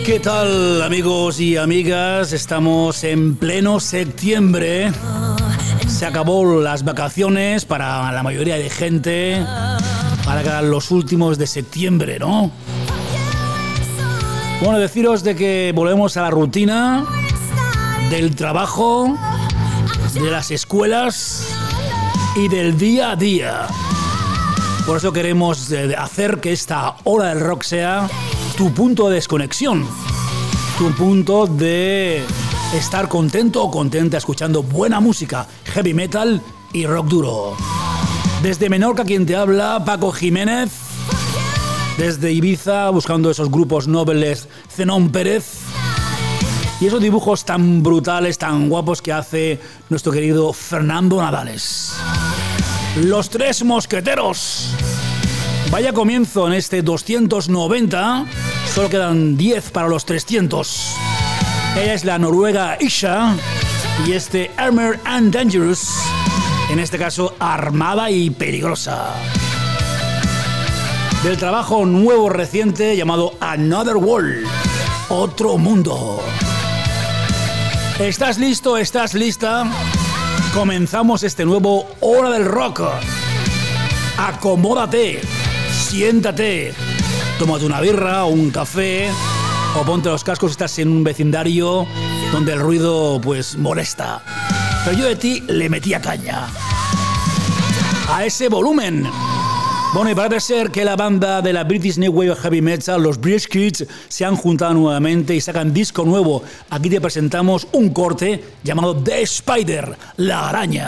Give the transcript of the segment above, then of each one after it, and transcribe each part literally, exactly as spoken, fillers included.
¿Qué tal, amigos y amigas? Estamos en pleno septiembre. Se acabó las vacaciones para la mayoría de gente, para los últimos de septiembre, ¿no? Bueno, deciros de que volvemos a la rutina del trabajo, de las escuelas y del día a día. Por eso queremos hacer que esta hora del rock sea tu punto de desconexión, tu punto de estar contento o contenta escuchando buena música, heavy metal y rock duro. Desde Menorca, quien te habla, Paco Jiménez. Desde Ibiza, buscando esos grupos nobles, Zenón Pérez. Y esos dibujos tan brutales, tan guapos que hace nuestro querido Fernando Nadales. Los Tres Mosqueteros. Vaya comienzo en este doscientos noventa. Solo quedan diez para los trescientos. Ella es la noruega Isha. Y este Armored and Dangerous. En este caso, armada y peligrosa. Del trabajo nuevo reciente llamado Another World. Otro mundo. ¿Estás listo? ¿Estás lista? Comenzamos este nuevo Hora del Rock. Acomódate, siéntate, tómate una birra o un café o ponte los cascos si estás en un vecindario donde el ruido pues molesta. Pero yo de ti le metía caña a ese volumen. Bueno, y parece ser que la banda de la British New Wave Heavy Metal, los British Kids, se han juntado nuevamente y sacan disco nuevo. Aquí te presentamos un corte llamado The Spider, la araña.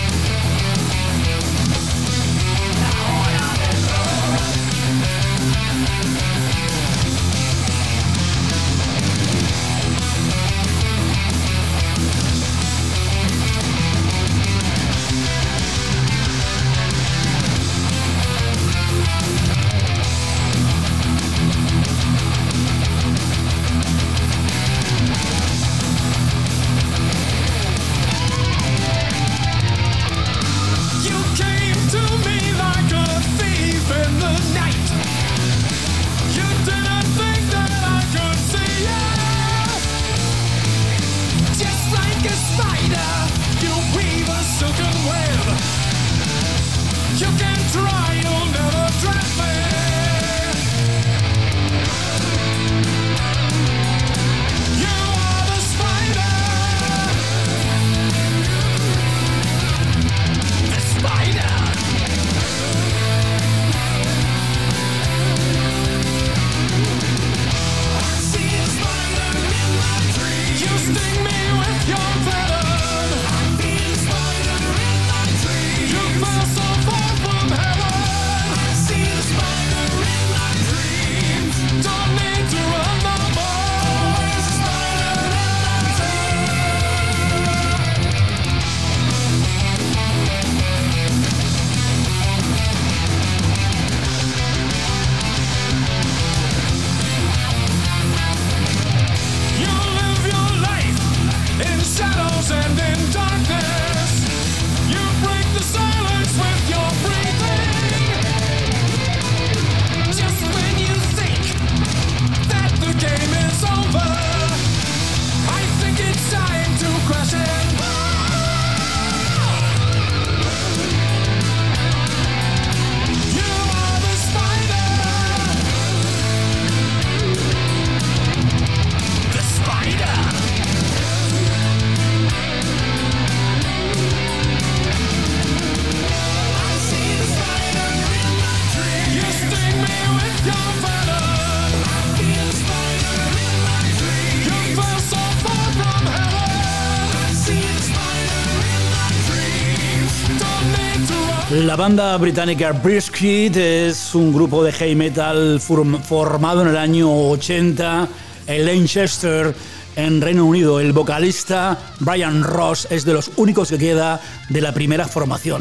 La banda británica British es un grupo de heavy metal formado en el año ochenta en Leicester, en Reino Unido. El vocalista Brian Ross es de los únicos que queda de la primera formación.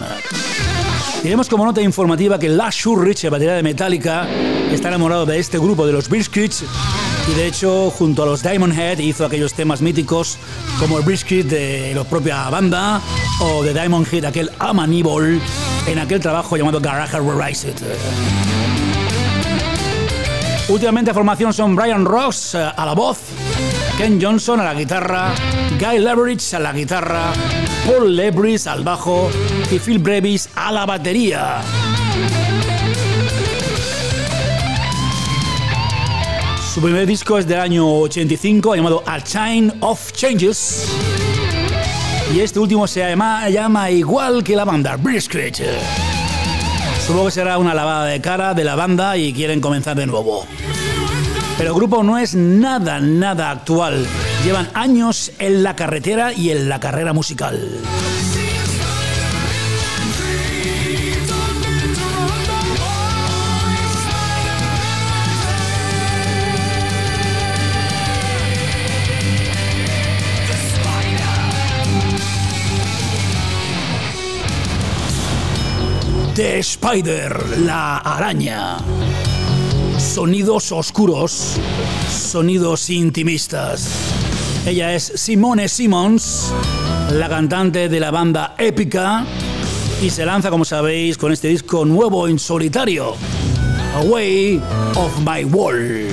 Tenemos como nota informativa que Lars Ulrich, el batería de Metallica, está enamorado de este grupo, de los British, y de hecho junto a los Diamond Head hizo aquellos temas míticos como el British de la propia banda o de Diamond Head, aquel Amanibol, en aquel trabajo llamado Garage Rise It. Últimamente la formación son Brian Ross a la voz, Ken Johnson a la guitarra, Guy Leverage a la guitarra, Paul Lebris al bajo y Phil Brevis a la batería. Su primer disco es del año ochenta y cinco, llamado A Time of Changes. Y este último se llama, llama igual que la banda, Brisket. Supongo que será una lavada de cara de la banda y quieren comenzar de nuevo. Pero el grupo no es nada, nada actual. Llevan años en la carretera y en la carrera musical. The Spider, la araña. Sonidos oscuros, sonidos intimistas. Ella es Simone Simons, la cantante de la banda Épica, y se lanza, como sabéis, con este disco nuevo en solitario, Away of My World.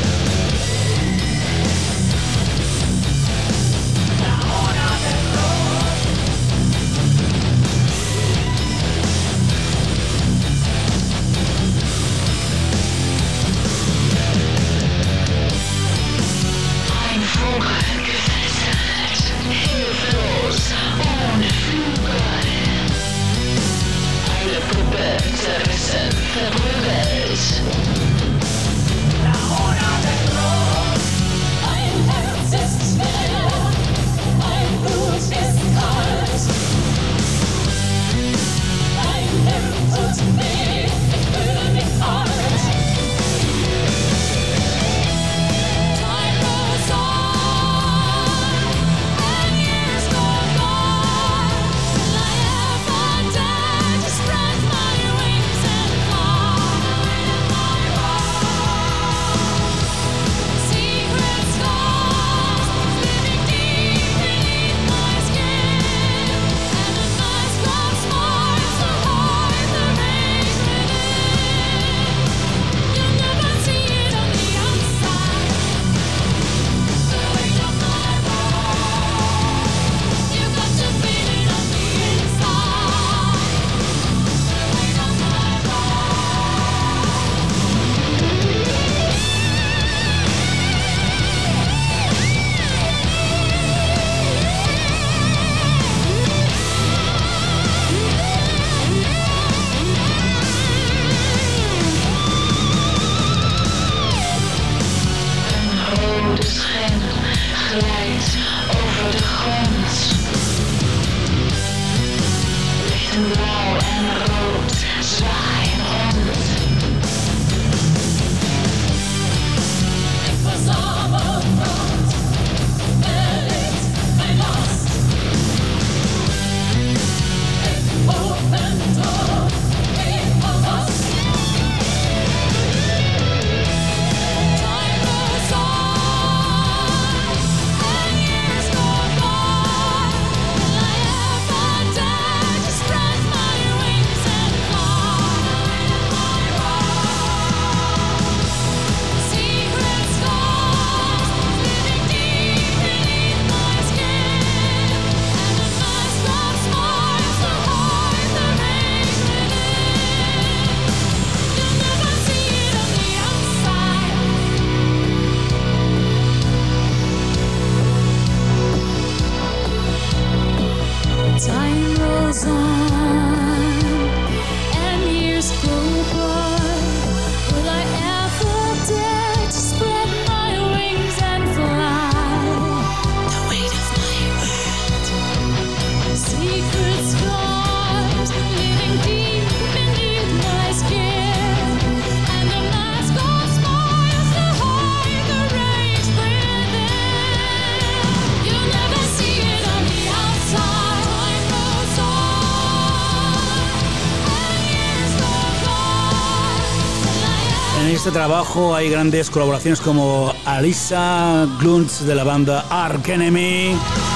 En este trabajo hay grandes colaboraciones como Alissa Gluntz de la banda Arch Enemy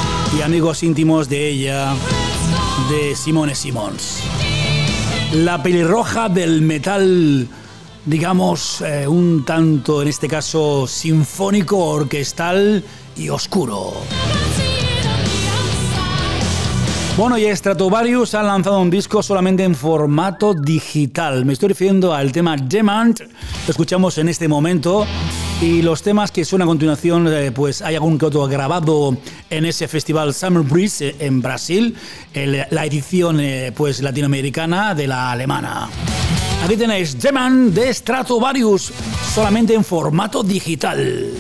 y amigos íntimos de ella, de Simone Simons. La pelirroja del metal digamos, eh, un tanto, en este caso, sinfónico, orquestal y oscuro. Bueno, y Stratovarius ha lanzado un disco solamente en formato digital. Me estoy refiriendo al tema Demand, lo escuchamos en este momento. Y los temas que suenan a continuación, eh, pues hay algún que otro grabado en ese festival Summer Breeze eh, en Brasil, el, la edición eh, pues latinoamericana de la alemana. Aquí tenéis Demand de Stratovarius, solamente en formato digital.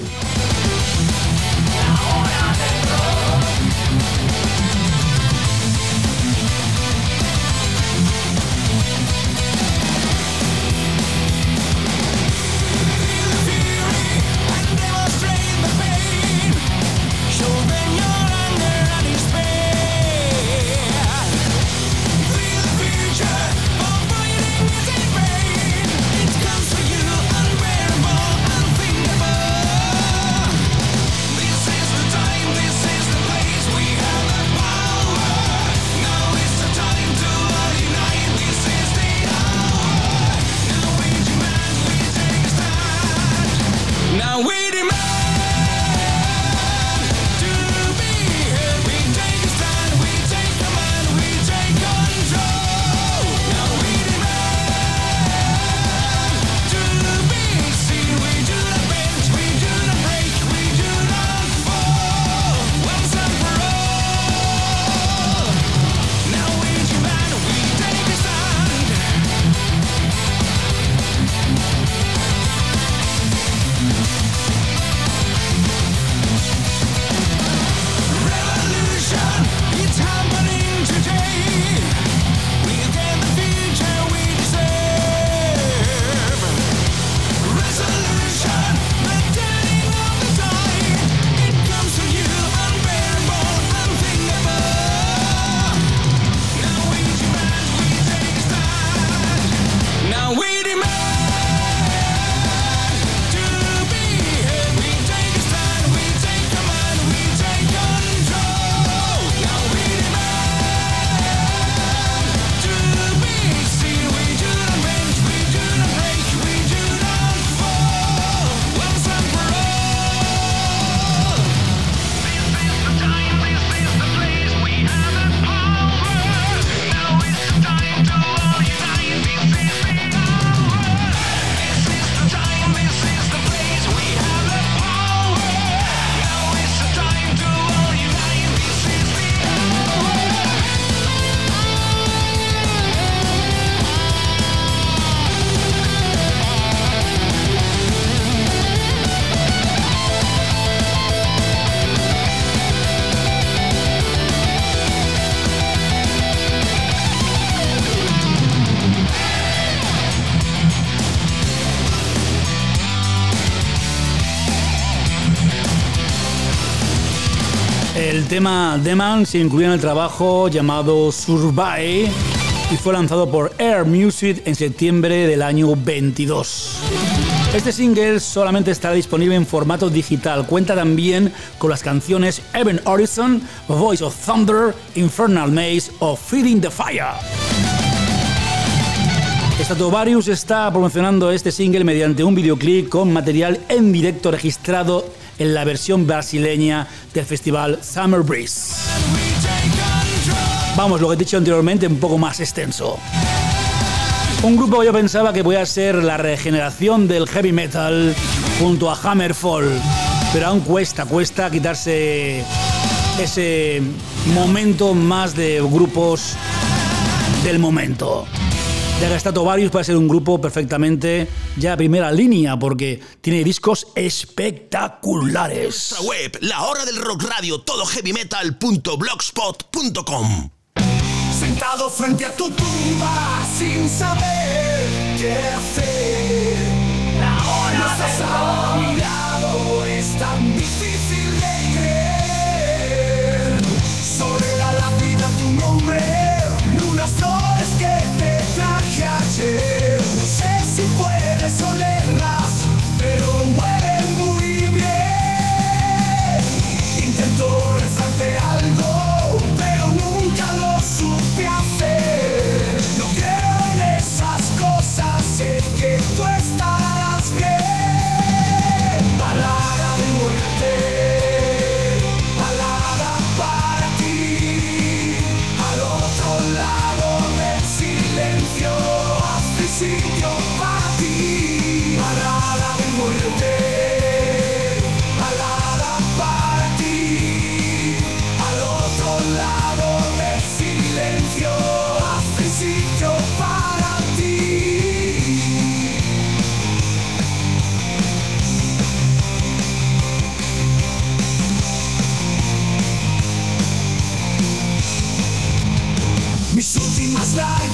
El tema Demand se incluía en el trabajo llamado Survive y fue lanzado por Air Music en septiembre del año veintidós. Este single solamente estará disponible en formato digital. Cuenta también con las canciones Event Horizon, Voice of Thunder, Infernal Maze o Feeding the Fire. Stratovarius está promocionando este single mediante un videoclip con material en directo registrado en la versión brasileña del festival Summer Breeze. Vamos, lo que he dicho anteriormente, un poco más extenso. Un grupo que yo pensaba que podía ser la regeneración del heavy metal junto a Hammerfall, pero aún cuesta, cuesta quitarse ese momento más de grupos del momento. Ya que Stratovarius puede ser un grupo perfectamente ya primera línea porque tiene discos espectaculares. Nuestra web, la hora del rock radio, todo heavy metal punto blogspot punto com. Sentado frente a tu tumba sin saber qué hacer. La hora del rock. Mirado es tan difícil de creer. Sobre la lápida tu nombre, unas flores que te traje ayer. No sé si puedes olerlas, pero huelen muy bien. Intento rezarte algo, pero nunca lo supe hacer. No creo en esas cosas, sé que tú estás.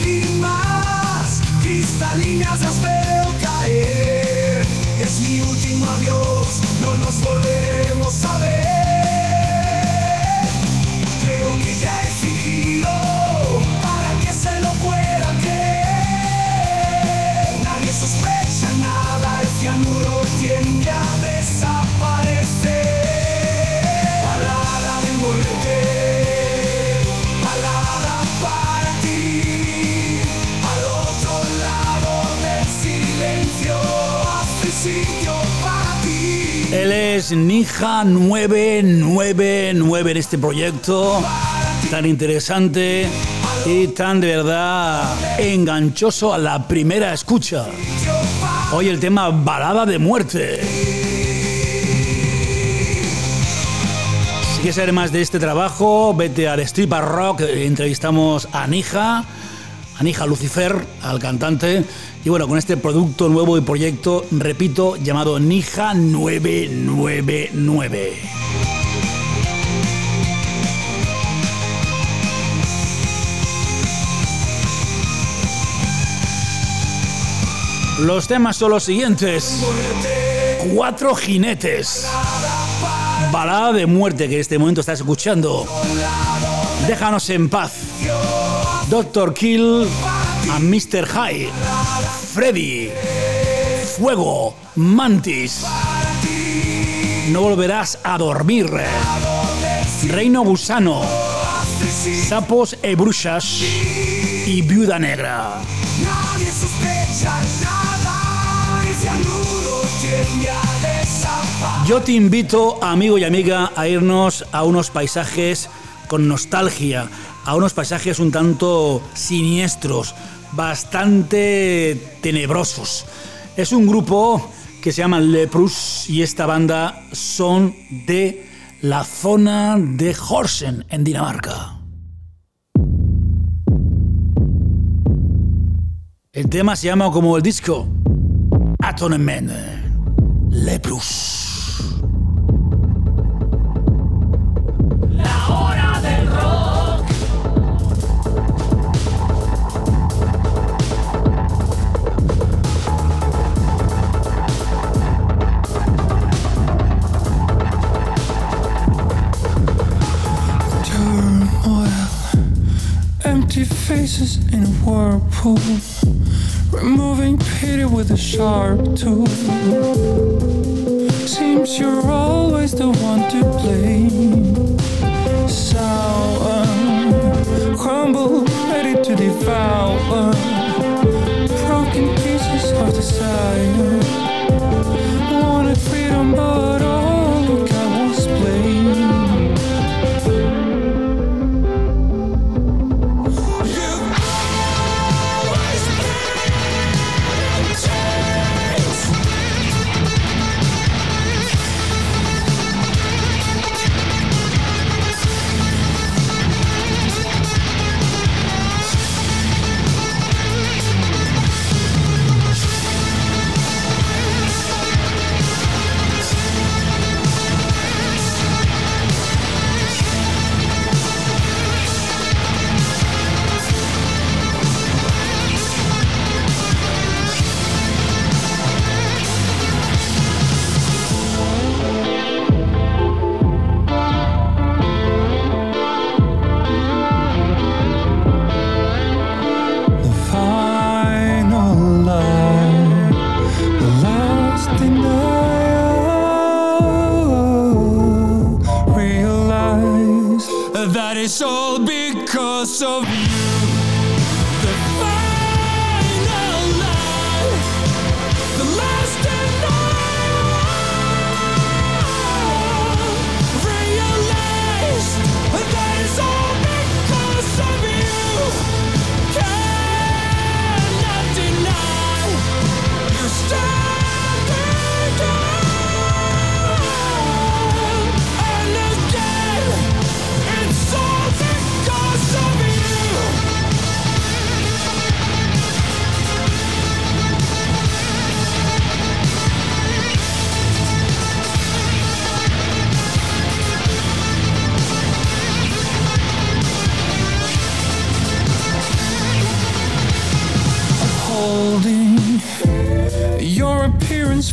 lágrimas cristalinas las veo caer. Es mi último adiós, no nos volveremos a ver. Creo que ya he decidido para que se lo puedan creer. Nadie sospecha nada, el cianuro tiende a desaparecer. Palabra de muerte, palabra para ti. Al otro lado del silencio, hace sitio para ti. Él es Ninja nueve nueve nueve en este proyecto tan interesante y tan de verdad enganchoso a la primera escucha. Hoy el tema Balada de Muerte. Si quieres saber más de este trabajo, vete al Stripper Rock. Entrevistamos a Ninja, a Ninja Lucifer, al cantante. Y bueno, con este producto nuevo y proyecto, repito, llamado Ninja nueve nueve nueve. Los temas son los siguientes: Cuatro jinetes, Balada de Muerte, que en este momento estás escuchando, Déjanos en paz, Doctor Kill a mister High, Freddy, Fuego, Mantis, No volverás a dormir, Reino Gusano, Sapos e Bruxas y Viuda Negra. Nadie sospecha nada, el cianuro tiende a desaparecer. Yo te invito, amigo y amiga, a irnos a unos paisajes con nostalgia, a unos paisajes un tanto siniestros, bastante tenebrosos. Es un grupo que se llama Leprous y esta banda son de la zona de Horsen, en Dinamarca. El tema se llama como el disco Atonement, Leprous. La hora del rock. Turmoil, empty faces in a whirlpool, removing pity with a sharp tool. Seems you're always the one to blame. Sour, crumble, ready to devour. Broken pieces of desire. Wanted freedom, but all we got was blame.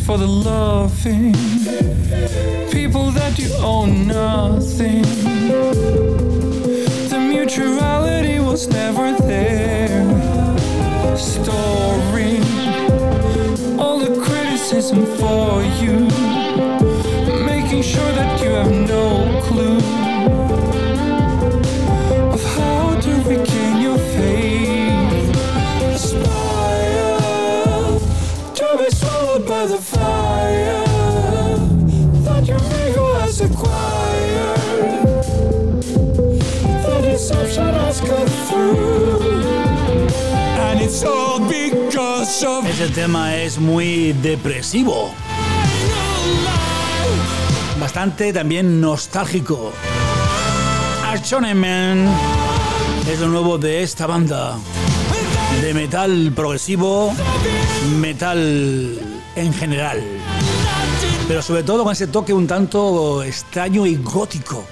for the loving people that you owe nothing. The mutuality was never there. Storing all the criticism for you, making sure that you have no clue of how to regain your faith. Aspire to be swallowed by the fire that your ego has acquired. The deception has cut through, and it's all because of. Ese tema es muy depresivo, bastante también nostálgico. Archone Man es lo nuevo de esta banda de metal progresivo, metal en general, pero sobre todo con ese toque un tanto extraño y gótico.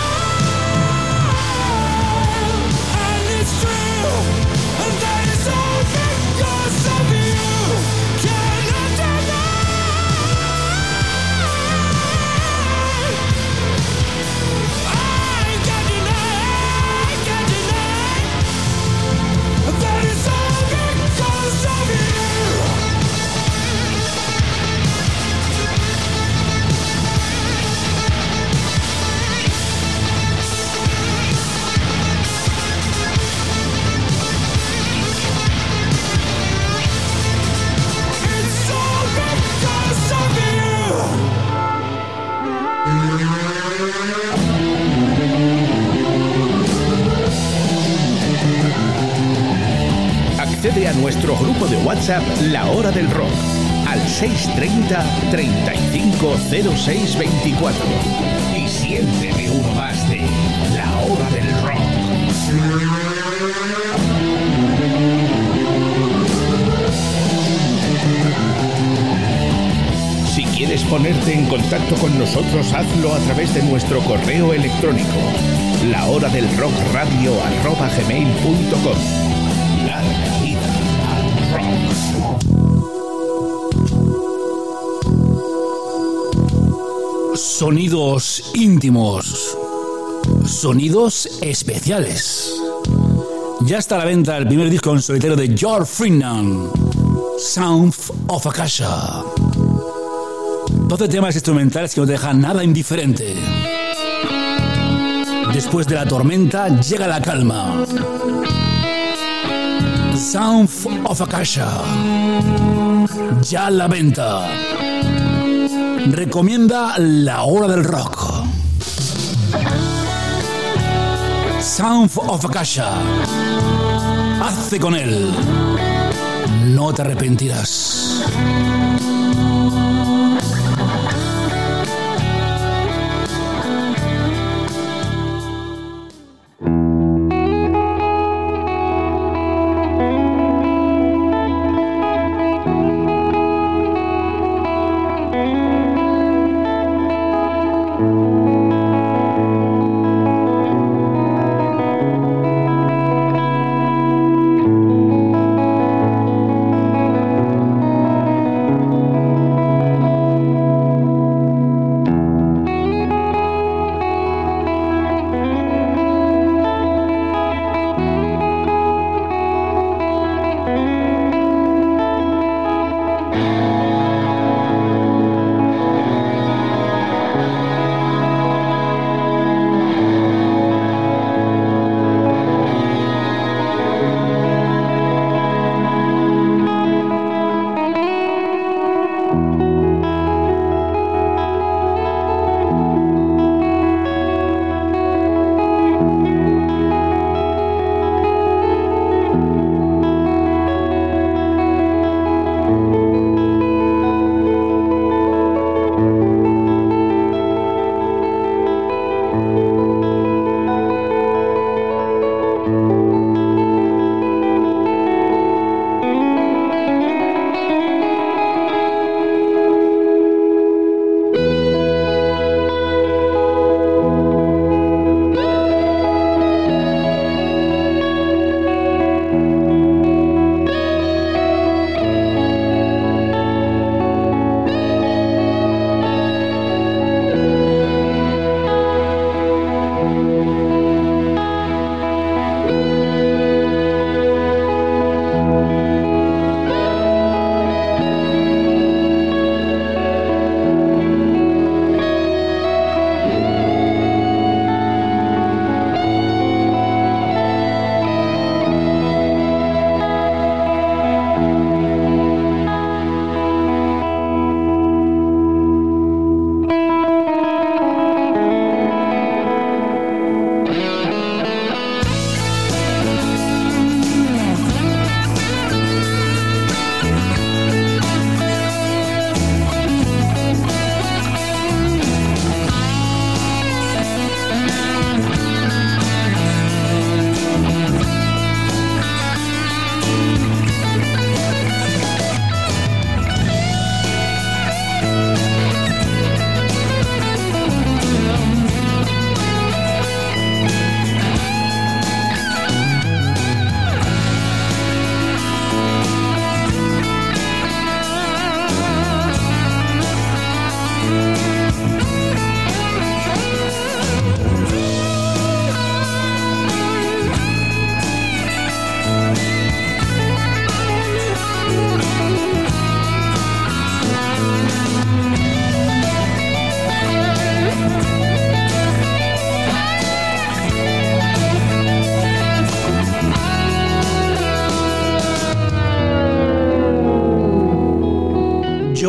Accede a nuestro grupo de WhatsApp La Hora del Rock al seis treinta, treinta y cinco, cero seis veinticuatro y siéntete uno más de La Hora del Rock. Si quieres ponerte en contacto con nosotros, hazlo a través de nuestro correo electrónico la hora del rock radio arroba gmail punto com. Larga vida al rock. Sonidos íntimos, sonidos especiales. Ya está a la venta el primer disco en solitario de George Freeman, Sound of Akasha. doce temas instrumentales que no te dejan nada indiferente. Después de la tormenta llega la calma. Sound of Akasha, ya a la venta. Recomienda La Hora del Rock. Sound of Akasha, hazte con él, no te arrepentirás.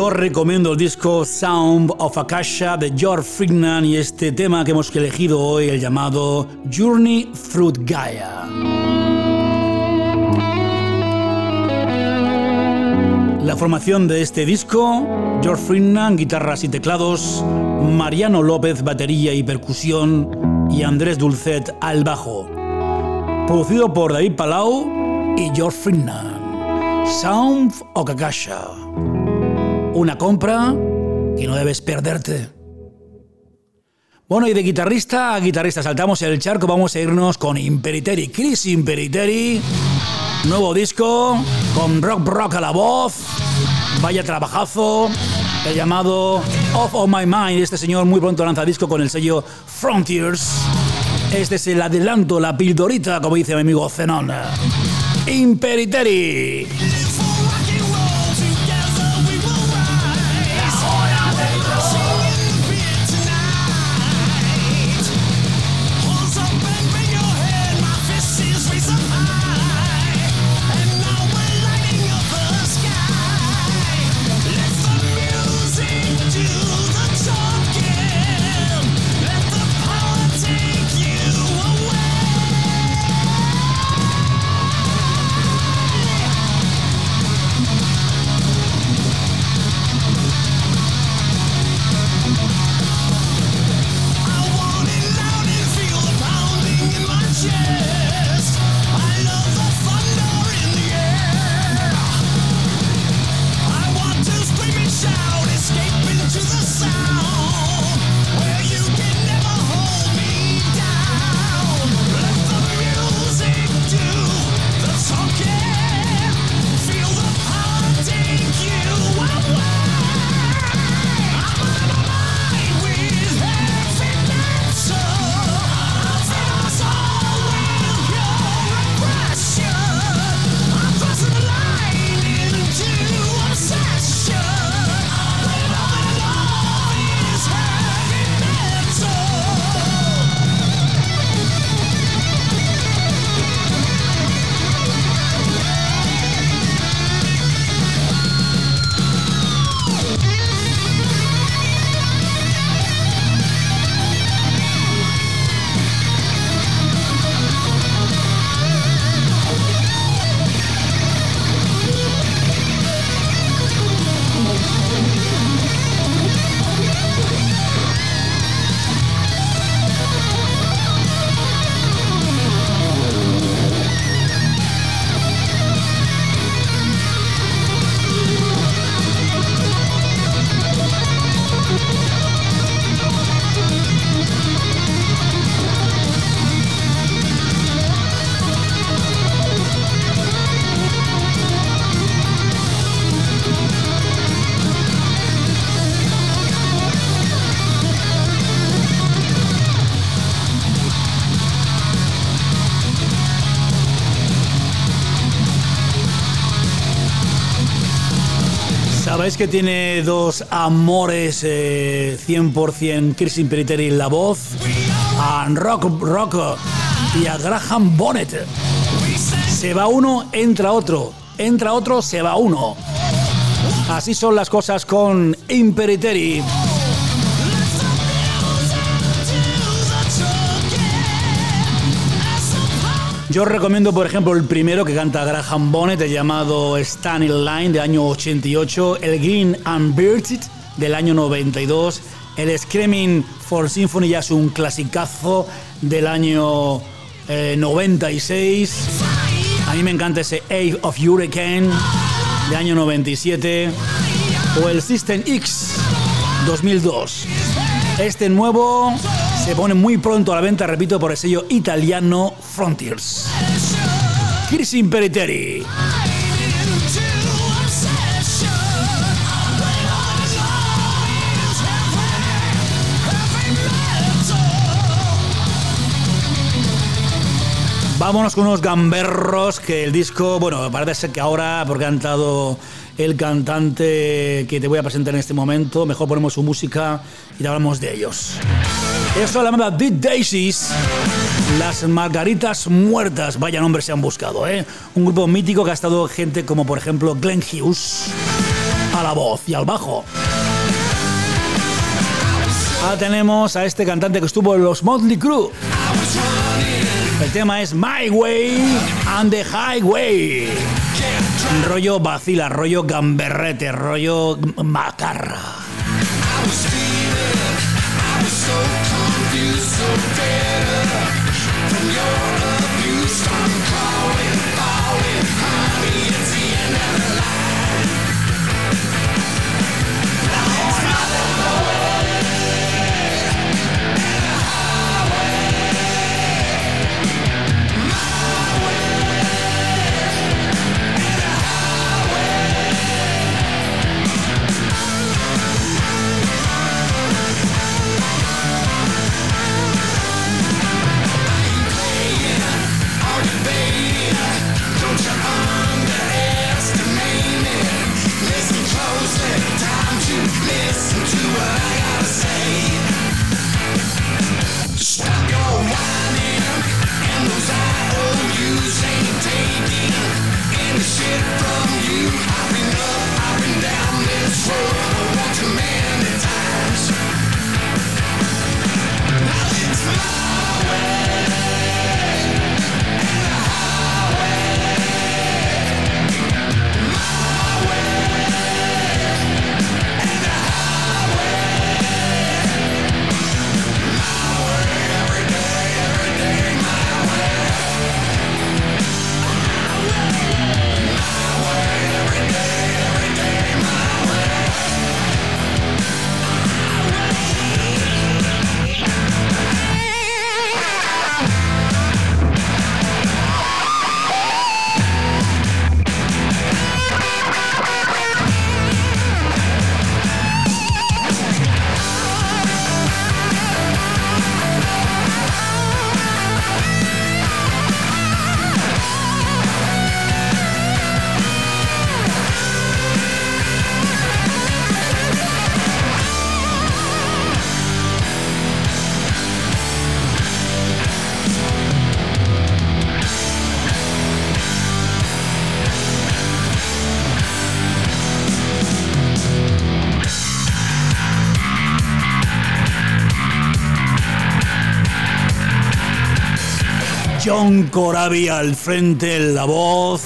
Yo recomiendo el disco Sound of Akasha de George Frignan y este tema que hemos elegido hoy, el llamado Journey Through Gaia. La formación de este disco: George Frignan, guitarras y teclados, Mariano López, batería y percusión, y Andrés Dulcet al bajo. Producido por David Palau y George Frignan. Sound of Akasha. Una compra que no debes perderte. Bueno, y de guitarrista a guitarrista saltamos el charco, vamos a irnos con Imperiteri, Chris Imperiteri. Nuevo disco con Rock Rock a la voz. Vaya trabajazo. El llamado Off of My Mind. Este señor muy pronto lanza disco con el sello Frontiers. Este es el adelanto, la pildorita, como dice mi amigo Zenon. Imperiteri. Sabéis que tiene dos amores eh, cien por ciento Chris Imperiteri en la voz, a Rock Rock y a Graham Bonnet. Se va uno, entra otro, entra otro, se va uno. Así son las cosas con Imperiteri. Yo os recomiendo, por ejemplo, el primero que canta Graham Bonnet, llamado Stand in Line, del año ochenta y ocho, el Green and Bearded, del año noventa y dos, el Screaming for Symphony, ya es un clasicazo del año eh, noventa y seis. A mí me encanta ese Age of Hurricane, del año noventa y siete, o el System X, dos mil dos. Este nuevo se pone muy pronto a la venta, repito, por el sello italiano Frontiers. Chris Imperiteri. Vámonos con unos gamberros que el disco, bueno, parece ser que ahora, porque ha cantado el cantante que te voy a presentar en este momento, mejor ponemos su música y te hablamos de ellos. Eso la banda Dead Daisies, las Margaritas Muertas, vaya nombres se han buscado, ¿eh? Un grupo mítico que ha estado gente como por ejemplo Glenn Hughes, a la voz y al bajo. Ahora tenemos a este cantante que estuvo en los Motley Crue. El tema es My Way and the Highway. Rollo vacila, rollo gamberrete, rollo macarra. John Corabi al frente en la voz.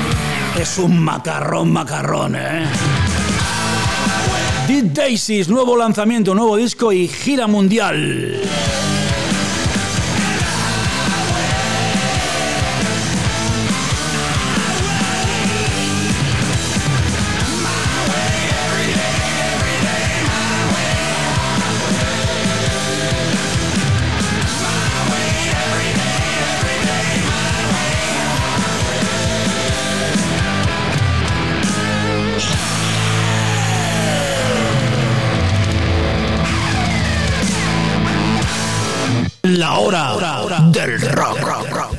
Es un macarrón, macarrón, ¿eh? Dead Daisies, nuevo lanzamiento, nuevo disco y gira mundial. La hora, hora, hora del rock, rock, rock.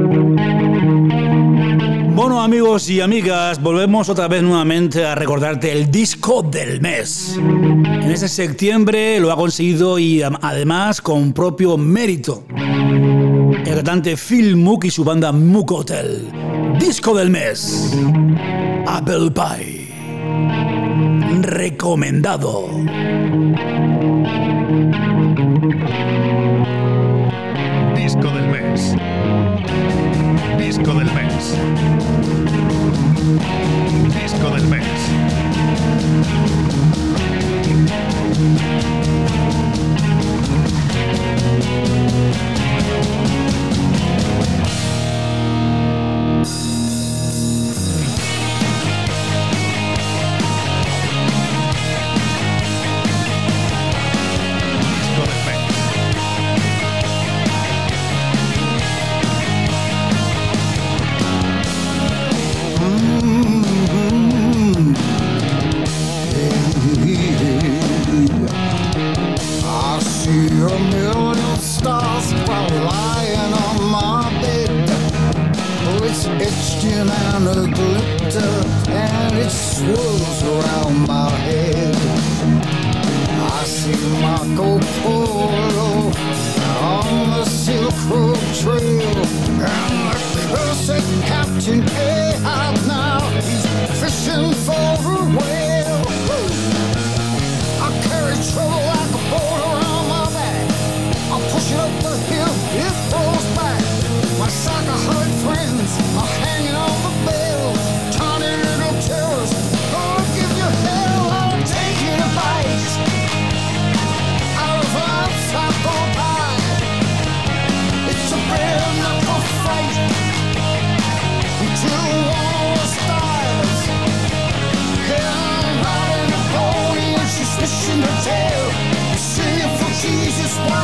Bueno, amigos y amigas, volvemos otra vez nuevamente a recordarte el disco del mes. En este septiembre lo ha conseguido y además con propio mérito el cantante Phil Mook y su banda Mook Hotel. Disco del mes, Apple Pie. Recomendado. Disco del mes. Disco del mes. Disco del mes. Captain Ahab now, he's fishing for a whale.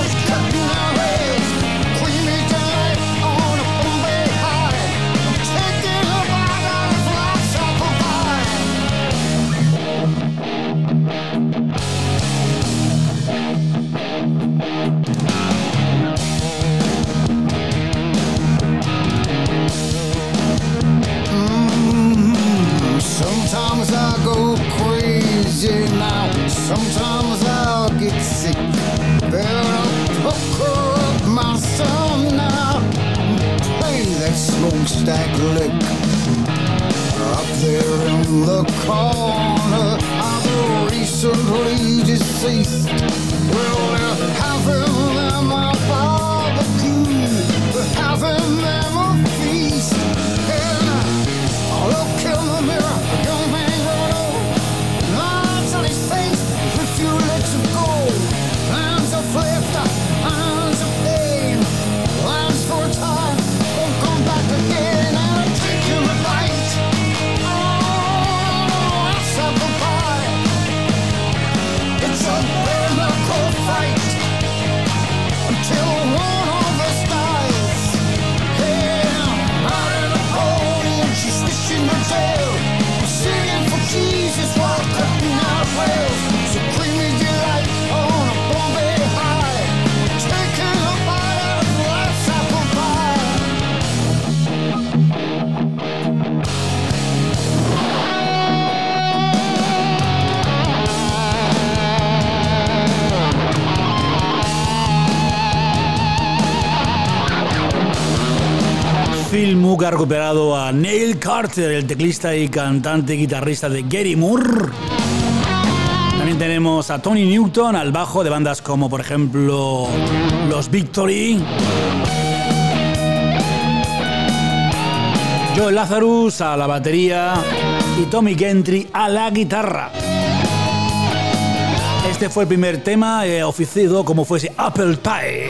Sometimes I'll get sick, but I'll pucker up my thumb now, play that smokestack lick. Up there in the corner, I've recently deceased. Well, they're having them a barbecue, they're having them a feast. And I look in the mirror, a young man going on, lines on his face, with a few legs of gold, lines of laughter, lines of pain, lines for a time, won't come back again. And I take him a bite, oh, that's apple pie. It's a bare knuckle fight until one of us dies. Yeah, out in the podium, she's fishing her tail, singing for Jesus while cutting out whales. So creamy delight on a Bombay high, taking a bite out of life's apple pie. Phil Mook ha recuperado a Neil Carter, el teclista y cantante y guitarrista de Gary Moore. También tenemos a Tony Newton al bajo de bandas como por ejemplo los Victory. Joe Lazarus a la batería y Tommy Gentry a la guitarra. Este fue el primer tema eh, oficiado como fuese Apple Pie.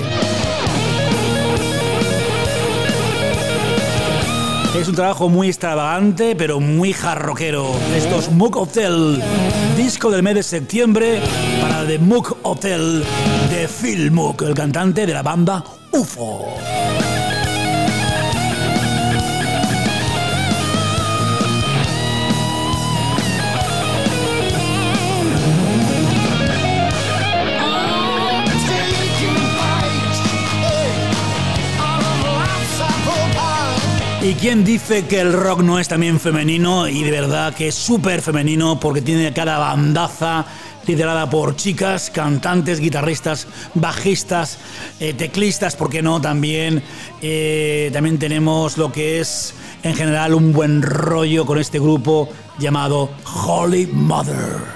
Es un trabajo muy extravagante, pero muy jarroquero. Esto es Mook Hotel, disco del mes de septiembre para The Mook Hotel de Phil Mook, el cantante de la banda U F O. ¿Y quién dice que el rock no es también femenino? Y de verdad que es súper femenino porque tiene cada bandaza liderada por chicas, cantantes, guitarristas, bajistas, eh, teclistas, ¿por qué no? También, eh, también tenemos lo que es en general un buen rollo con este grupo llamado Holy Mother.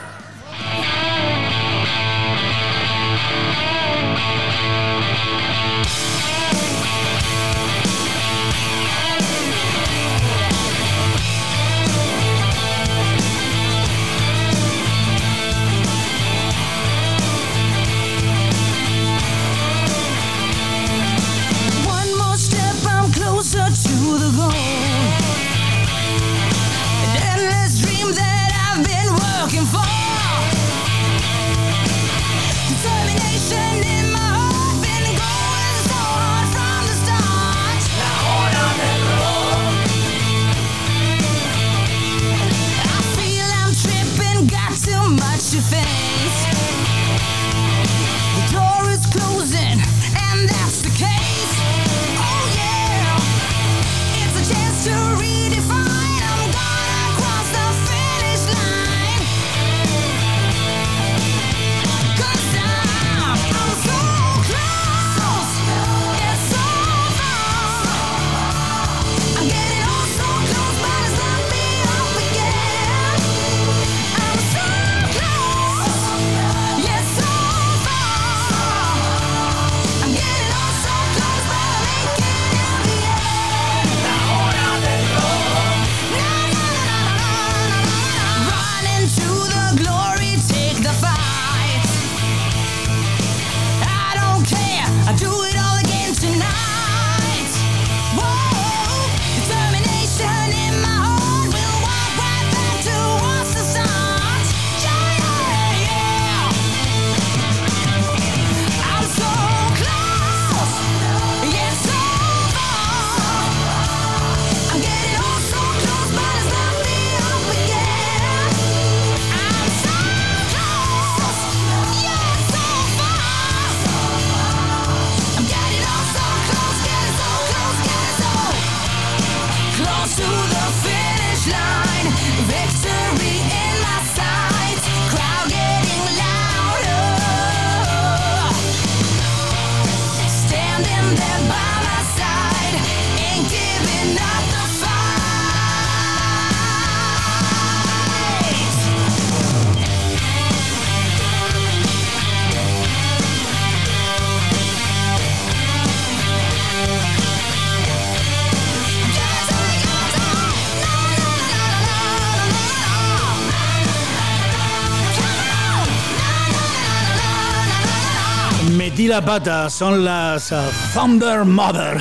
metí la pata, son las uh, Thunder Mother.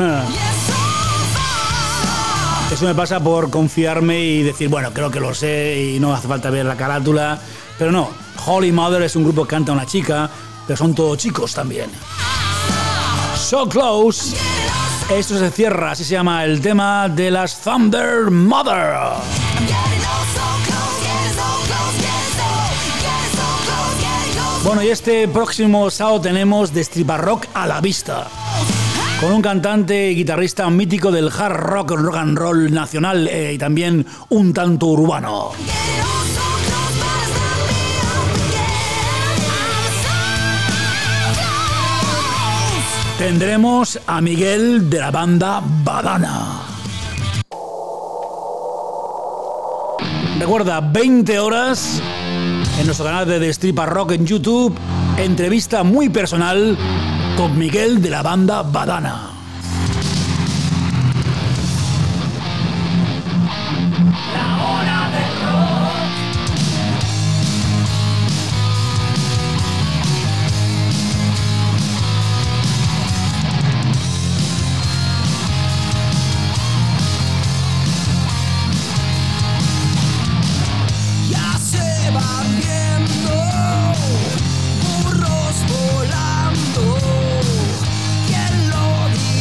Eso me pasa por confiarme y decir, bueno, creo que lo sé y no hace falta ver la carátula. Pero no, Holy Mother es un grupo que canta una chica, pero son todos chicos también. So Close. Esto se cierra, así se llama el tema de las Thunder Mother. Bueno, y este próximo sábado tenemos Destripa Rock a la vista, con un cantante y guitarrista mítico del hard rock, rock and roll nacional eh, y también un tanto urbano. Tendremos a Miguel de la banda Badana. Recuerda, veinte horas en nuestro canal de Destripa Rock en YouTube, entrevista muy personal con Miguel de la banda Badana. La hora del rock. Ya se van viendo burros volando. ¿Quién lo diría?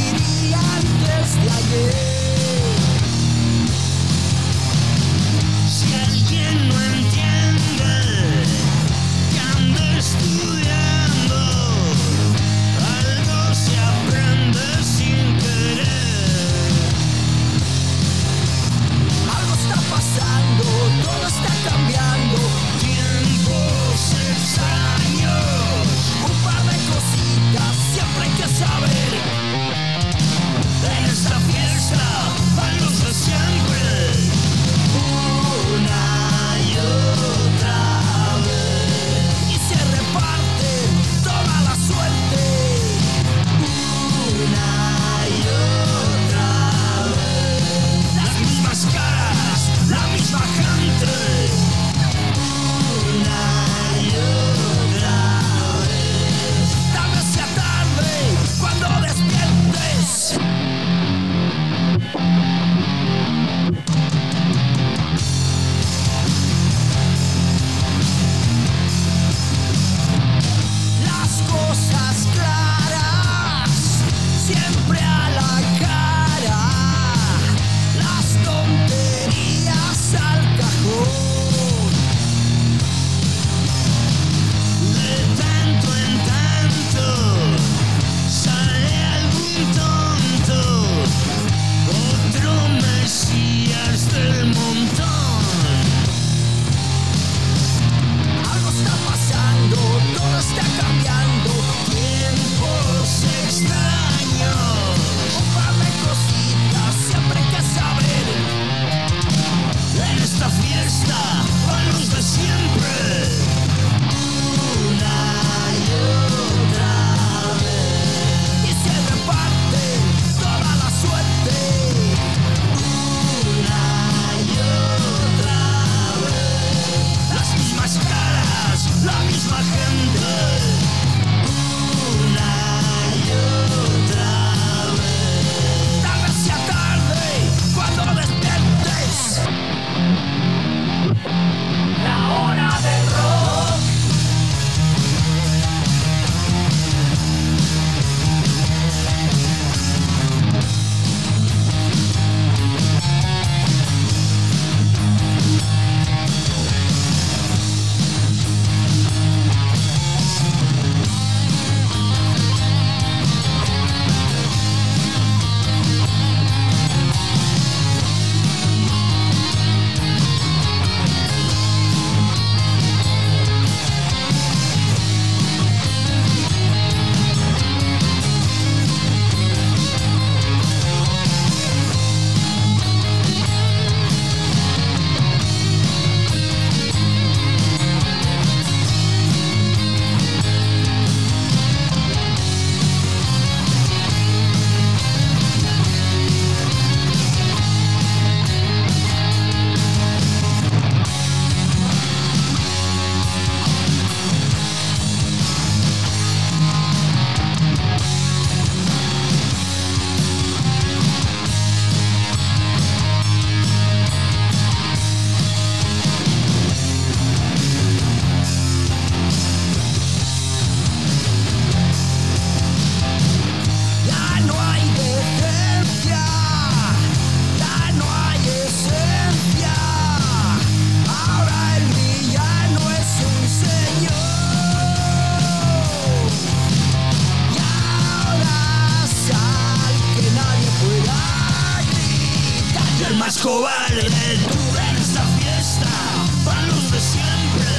cobarde, tú eres la fiesta, para los de siempre.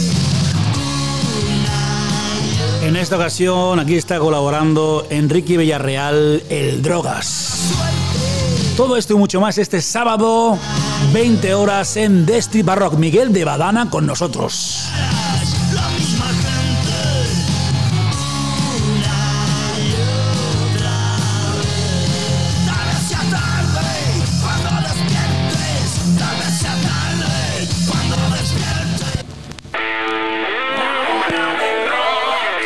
En esta ocasión aquí está colaborando Enrique Villarreal, el Drogas. Todo esto y mucho más este sábado, veinte horas en Destripa Rock. Miguel de Badana con nosotros. La misma gente, una y otra vez. Tal vez sea tarde cuando despiertes, tal vez sea tarde cuando despiertes. La hora del rock.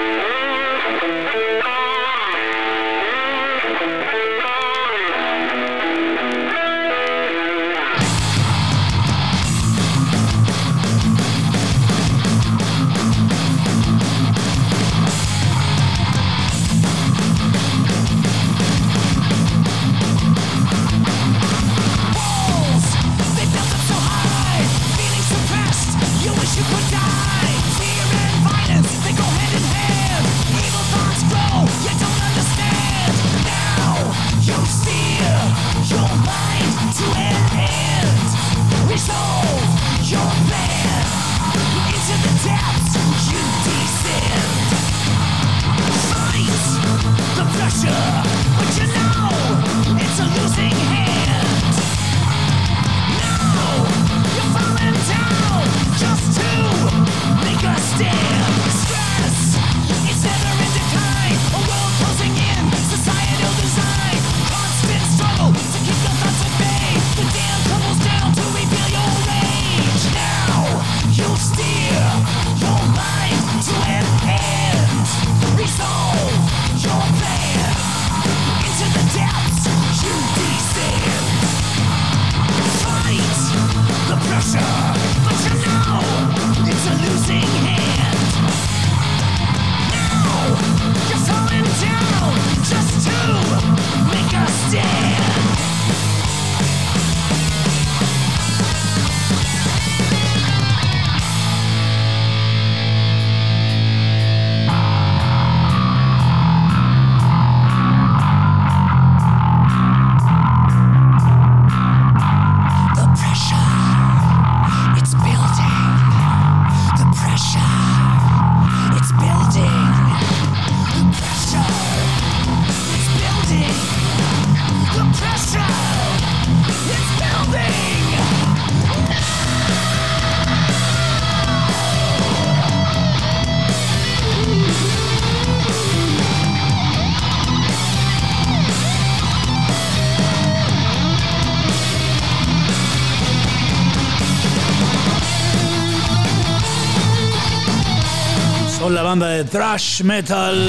La banda de thrash metal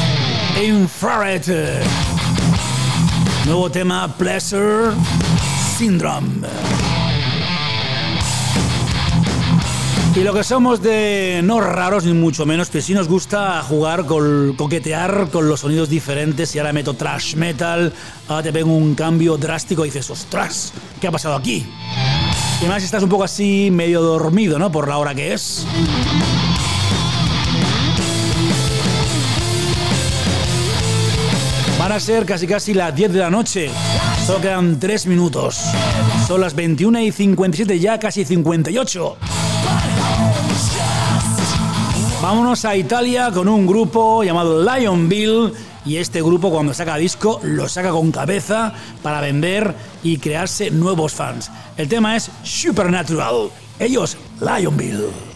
Infrared. Nuevo tema Pleasure Syndrome. Y lo que somos de no raros ni mucho menos, que sí nos gusta jugar, con, coquetear con los sonidos diferentes. Y ahora meto thrash metal, ahora te pego un cambio drástico y dices, ostras, ¿qué ha pasado aquí? Y además estás un poco así medio dormido, ¿no? Por la hora que es. Van a ser casi casi las diez de la noche. Solo quedan tres minutos. Son las veintiuna y cincuenta y siete, ya casi cincuenta y ocho. Vámonos a Italia con un grupo llamado Lionville. Y este grupo, cuando saca disco, lo saca con cabeza para vender y crearse nuevos fans. El tema es Supernatural. Ellos, Lionville.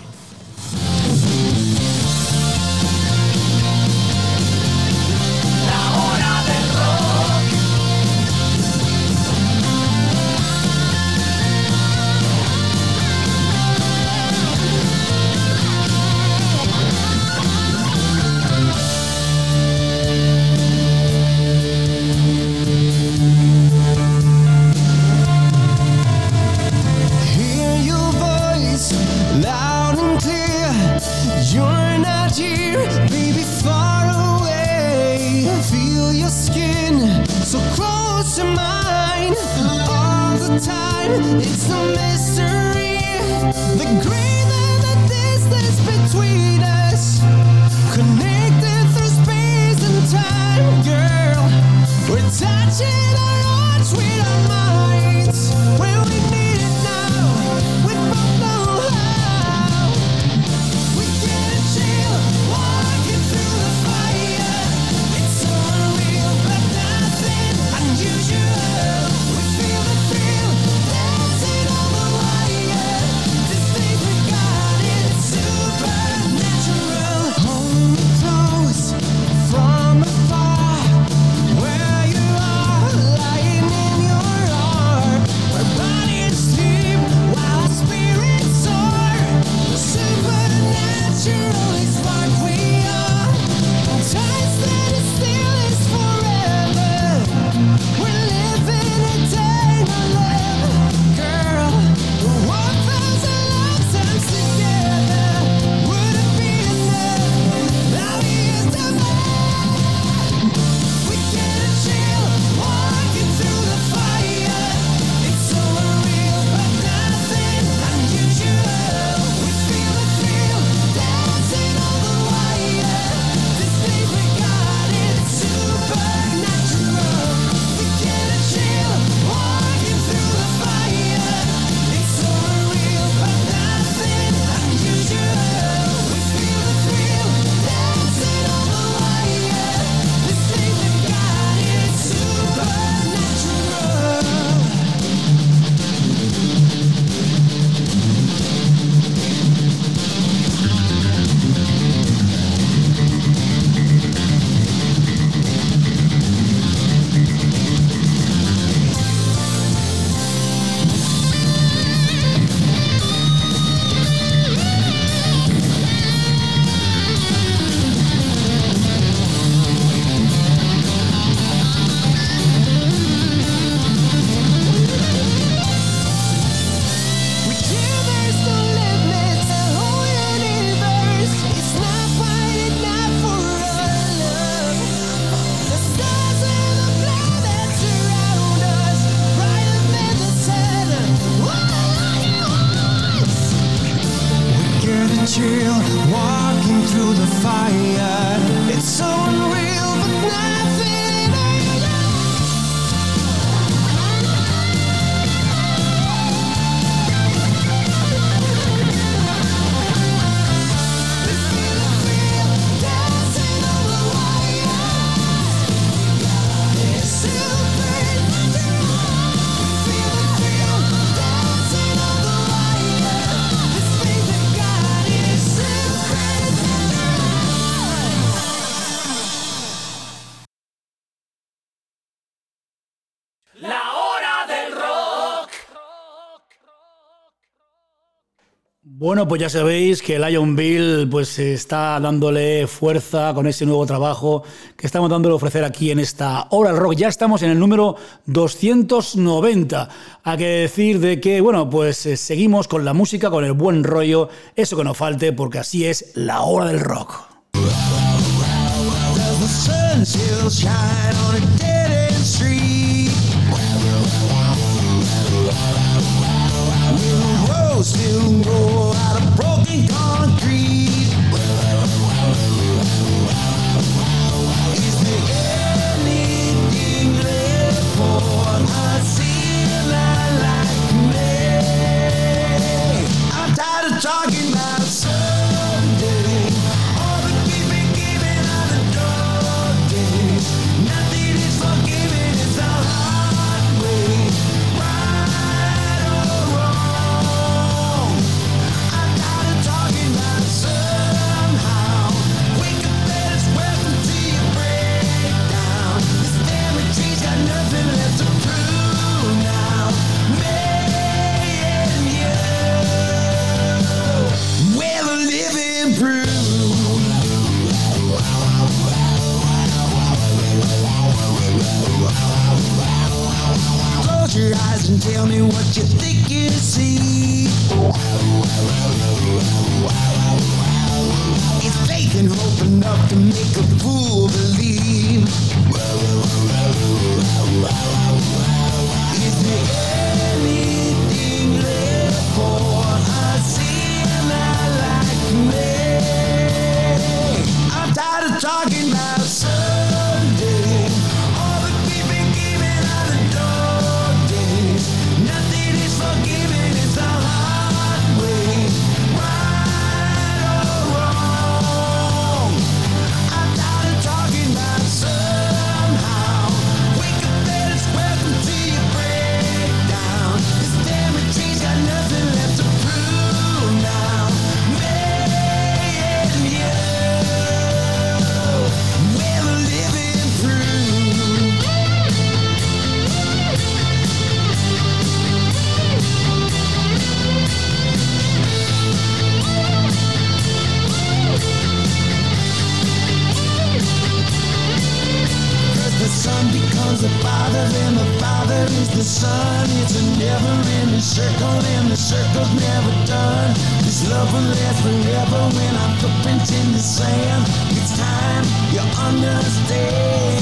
It's a mystery. The greater the distance between us, connected through space and time, girl. We're touching our hearts with our minds. through the fire. It's so unreal, but nothing ain't love. We feel the thrill dancing on the wire. It's still burning. We feel the thrill dancing on the wire. This faith in God is still burning. La hora del rock. Bueno, pues ya sabéis que Lion Bill pues está dándole fuerza con ese nuevo trabajo que estamos dándole a ofrecer aquí en esta hora del rock. Ya estamos en el número doscientos noventa. Hay que decir de que, bueno, pues eh, seguimos con la música, con el buen rollo, eso que nos falte, porque así es la hora del rock. Does the sun still shine on a dead-end street? Will the road still grow out of broken concrete? Is there anything left for a sinner like me? I'm tired of talking about someday. All the keeping giving on the dark days. Nothing is forgiven, it's the hard way. Right or wrong. I'm tired of talking about somehow. Wake up and it's welcome to your breakdown. This damn retreat's got nothing left to prove now. Me and you, we're the living proof. Close your eyes and tell me what you think you see. Is faith and hope enough to make a fool believe? Is there anything left for a sinner like me? I'm tired of talking about someday. All the keeping giving on the dark days. Nothing is forgiven, it's the hard way. Right or wrong. I'm tired of talking about somehow. Wake up and it's welcome to your breakdown. This damn retreat's got nothing left to prove now. Me and you, we're the living proof. Cause the son becomes the father, then the father is the son. It's a never-ending circle, and the circle's never done. This love will last forever when our footprints in the sand. It's time you understand.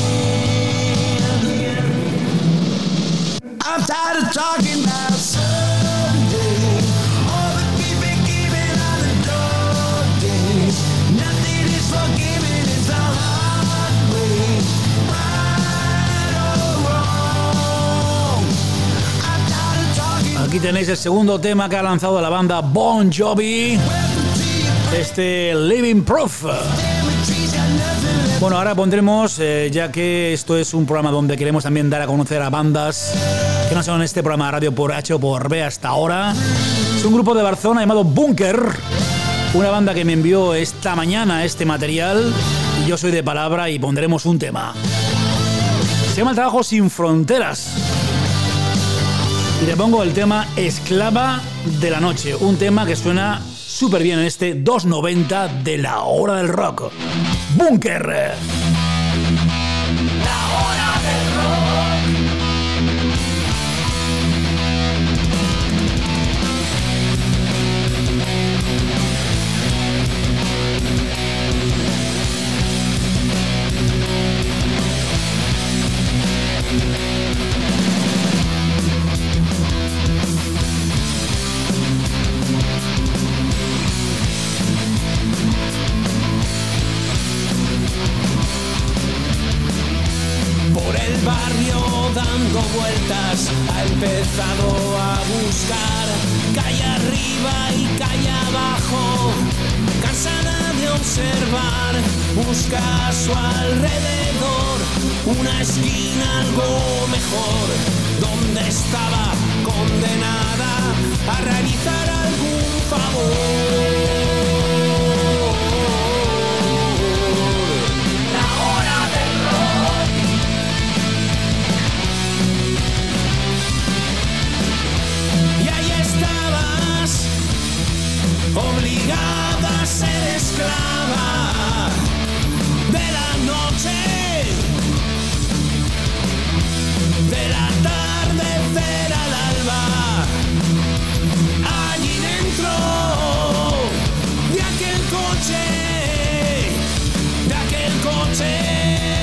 I'm tired of talking about someday. All the keeping giving on the dark days. Nothing is forgiven, it's the hard way. Right or wrong. I'm tired of talking. Aquí tenéis el segundo tema que ha lanzado la banda Bon Jovi, este Living Proof. Bueno, ahora pondremos, eh, ya que esto es un programa donde queremos también dar a conocer a bandas que no son en este programa de radio por H o por B hasta ahora. Es un grupo de Barcelona llamado Bunker, una banda que me envió esta mañana este material, y yo soy de palabra y pondremos un tema. Se llama el trabajo Sin Fronteras. Y te pongo el tema Esclava de la Noche, un tema que suena súper bien en este doscientos noventa de la hora del rock. Bunker. El barrio dando vueltas ha empezado a buscar calle arriba y calle abajo, cansada de observar, busca a su alrededor una esquina algo mejor, donde estaba condenada a realizar algún favor. Obligada a ser esclava de la noche, del atardecer al alba, allí dentro de aquel coche, de aquel coche.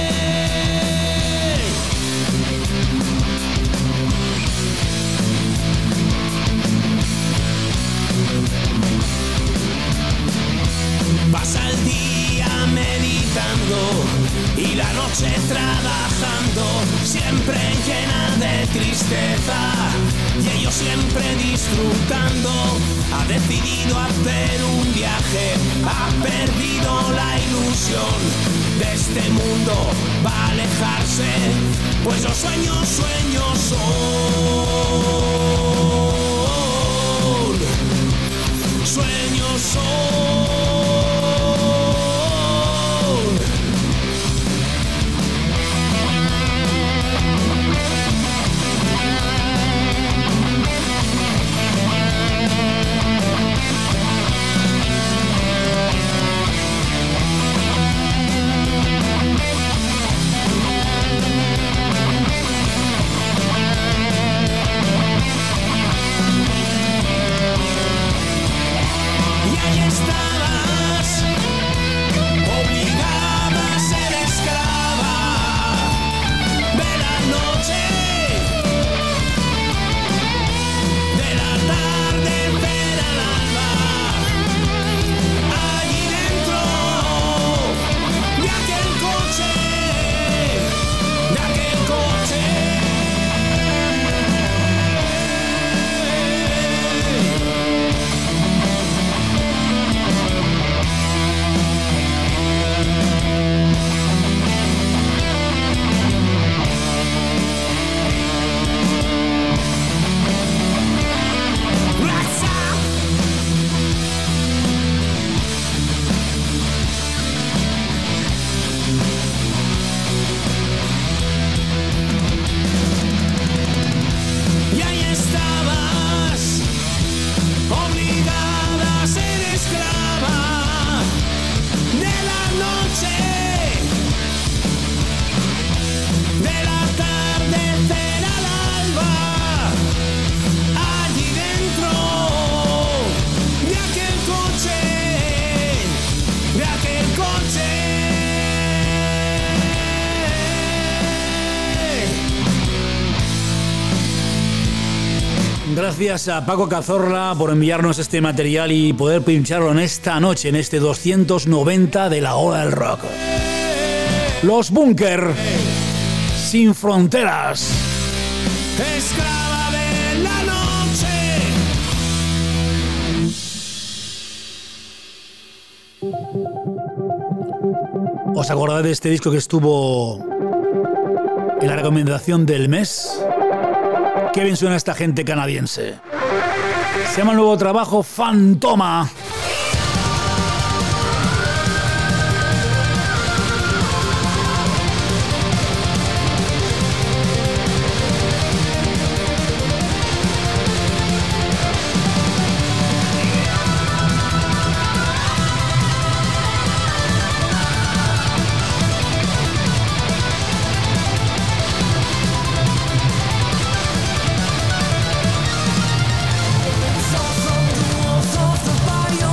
Pasa el día meditando y la noche trabajando, siempre llena de tristeza y ellos siempre disfrutando. Ha decidido hacer un viaje, ha perdido la ilusión de este mundo, va a alejarse, pues los sueños, sueños son, sueños son. Gracias a Paco Cazorla por enviarnos este material y poder pincharlo en esta noche, en este doscientos noventa de la hora del rock. Los Bunker, Sin Fronteras. Esclava de la noche. ¿Os acordáis de este disco que estuvo en la recomendación del mes? Qué bien suena esta gente canadiense. Se llama el nuevo trabajo Fantoma. Body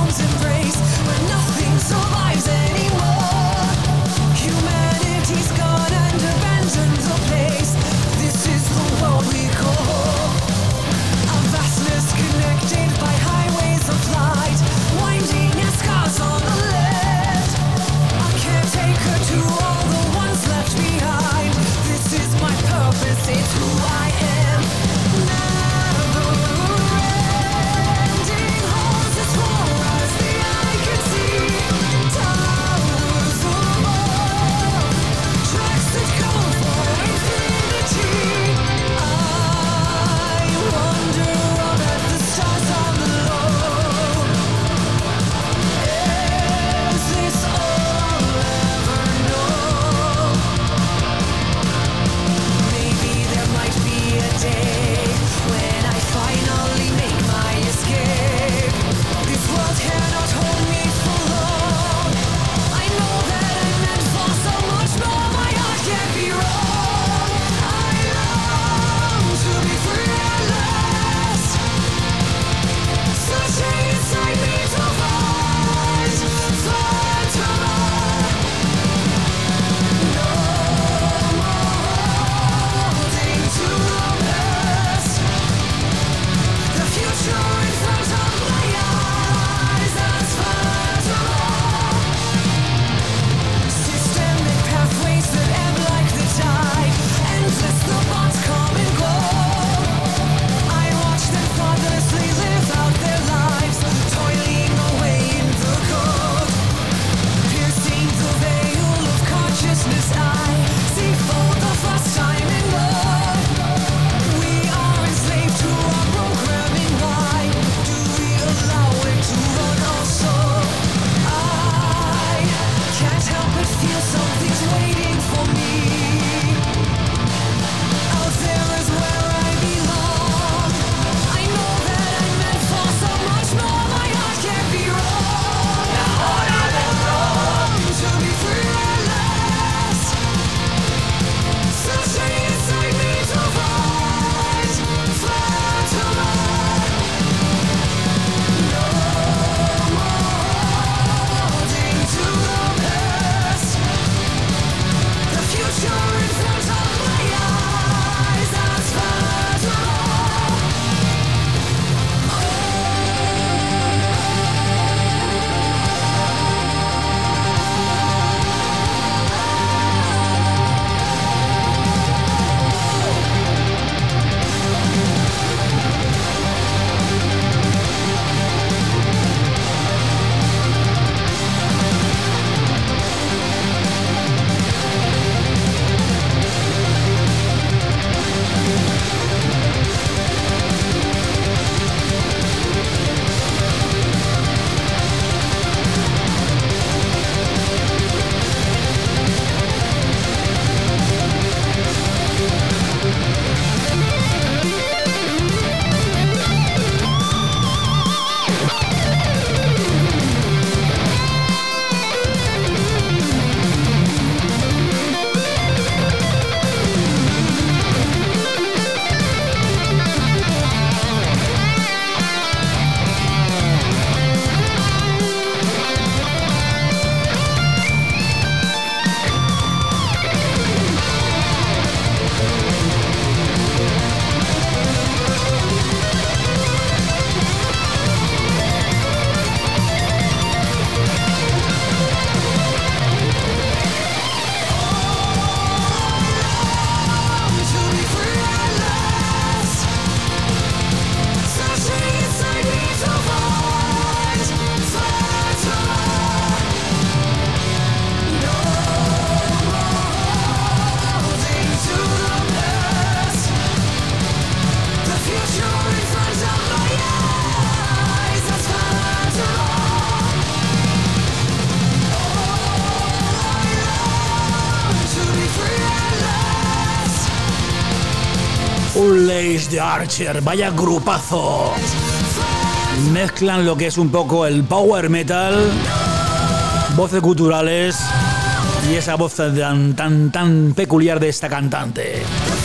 Unleash the Archer, vaya grupazo. Mezclan lo que es un poco el power metal, voces guturales y esa voz tan, tan, tan peculiar de esta cantante.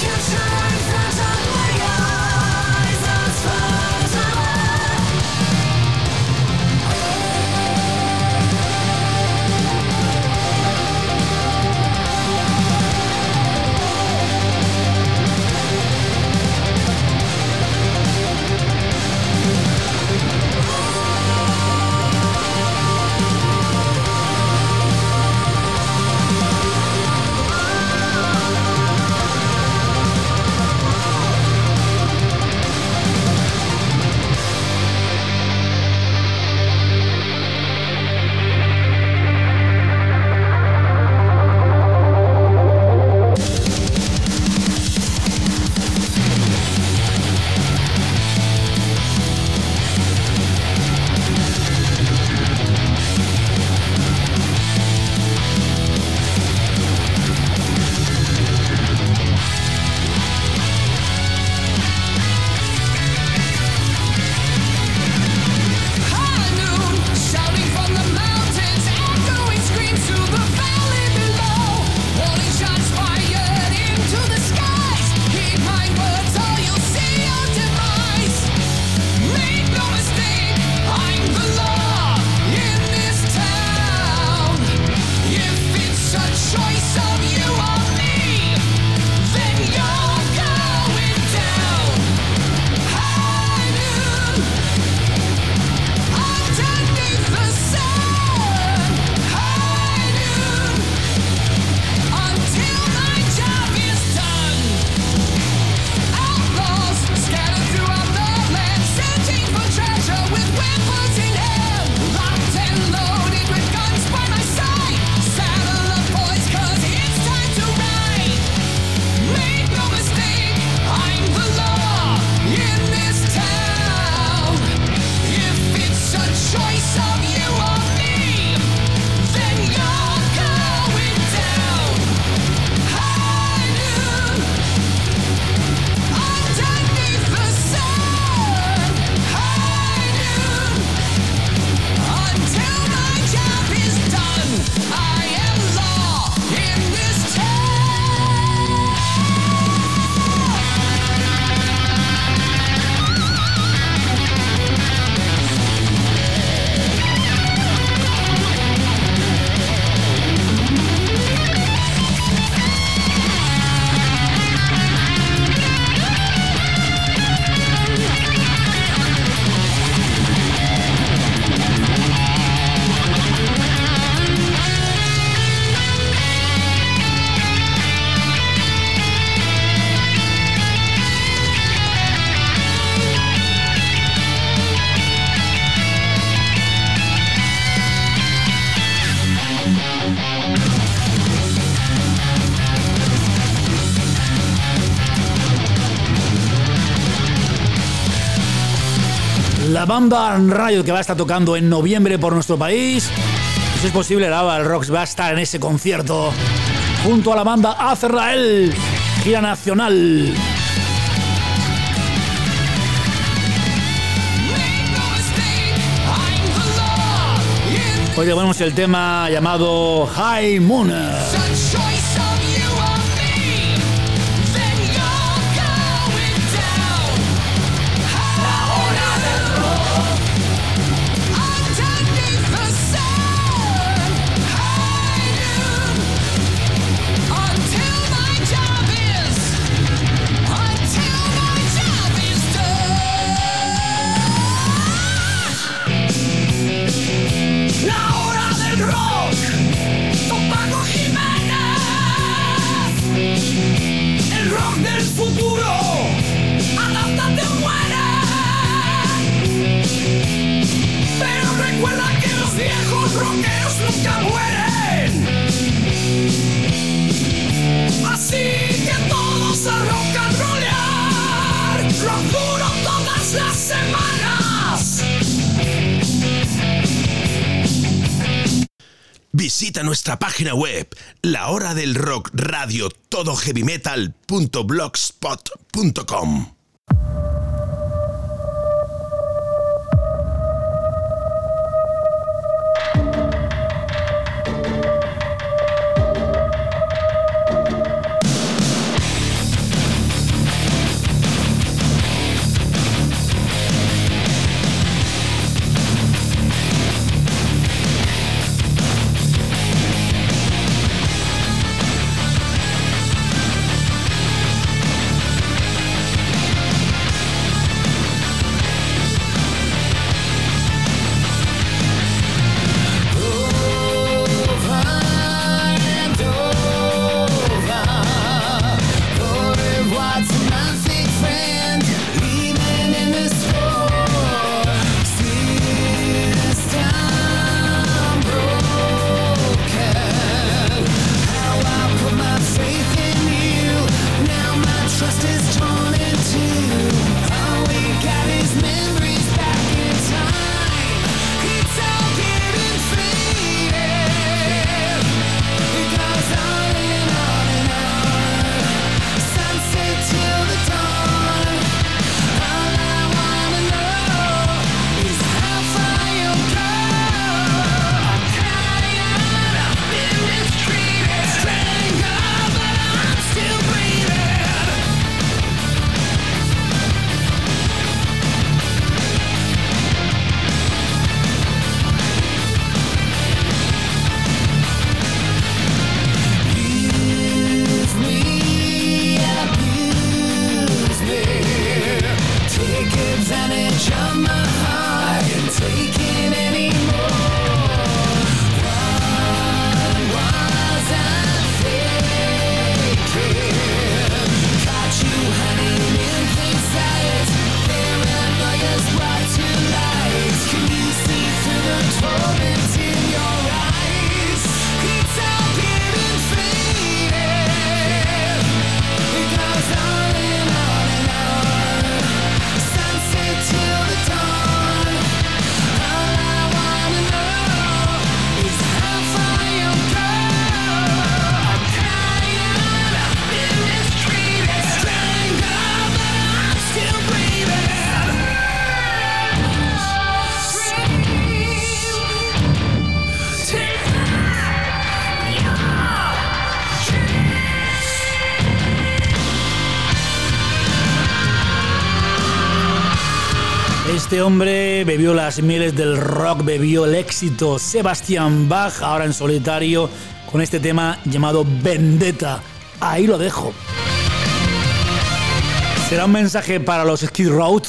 La banda Riot, que va a estar tocando en noviembre por nuestro país. Si es posible, la el Rocks va a estar en ese concierto junto a la banda Azrael, gira nacional. Hoy te ponemos el tema llamado High Moon. Visita nuestra página web, La Hora del Rock Radio Todo Heavy Metal punto blogspot punto com. Este hombre bebió las mieles del rock, bebió el éxito. Sebastian Bach, ahora en solitario, con este tema llamado Vendetta. Ahí lo dejo. Será un mensaje para los Skid Row.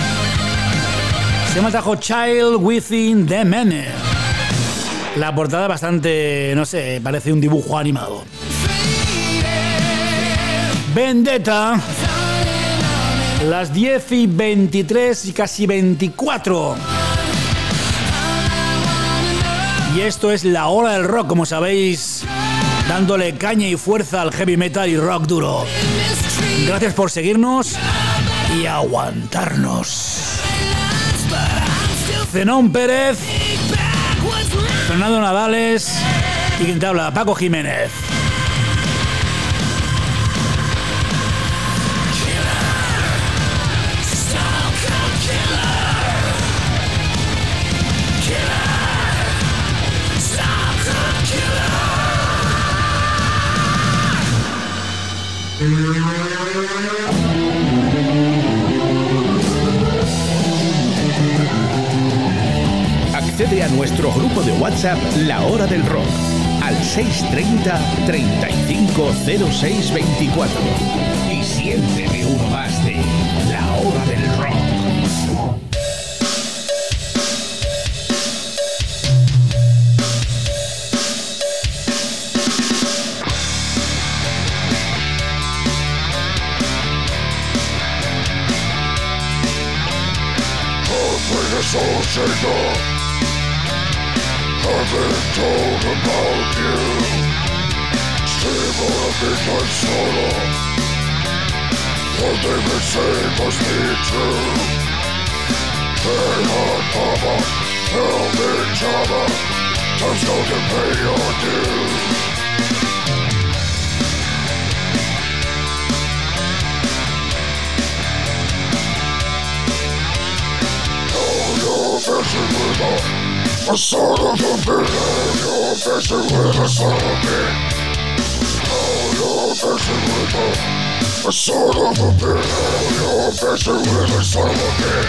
Se llama trajo Child Within the Man. La portada bastante, no sé, parece un dibujo animado. Vendetta. Las diez y veintitrés y casi veinticuatro. Y esto es la hora del rock, como sabéis, dándole caña y fuerza al heavy metal y rock duro. Gracias por seguirnos y aguantarnos. Zenón Pérez, Fernando Nadales y quien te habla, Paco Jiménez. Accede a nuestro grupo de WhatsApp La Hora del Rock al seis treinta, treinta y cinco, cero seis veinticuatro y siéntete uno más de La Hora del Rock. I've been told about you. Still a midnight solo. What they may say must be true. Hey, hot mama, tell me, Jama, Time's gonna pay your dues. You're messing with a, a son of a bitch. You're messing with a son of a bitch. Oh, you're messing with a, a son of a bitch. You're messing with a son of a bitch.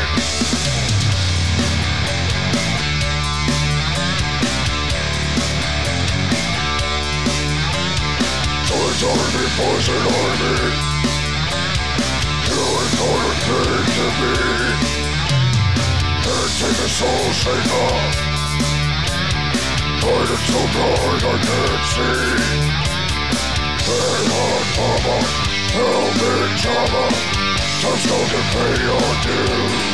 Toys army, poison army. You ain't gonna take to me. Take the soul shaker. Fighting so blind I can't see. Hey hot mama, tell me Java, time's gonna pay your dues.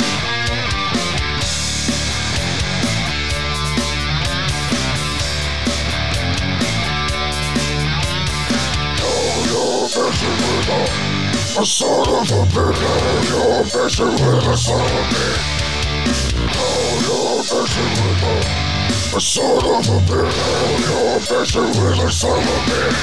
Oh, you're messing with a, a son of a bitch. You're messing with a son of a bitch. Oh, you're messing with a, a son of a bitch. You're messing with a son of a bitch.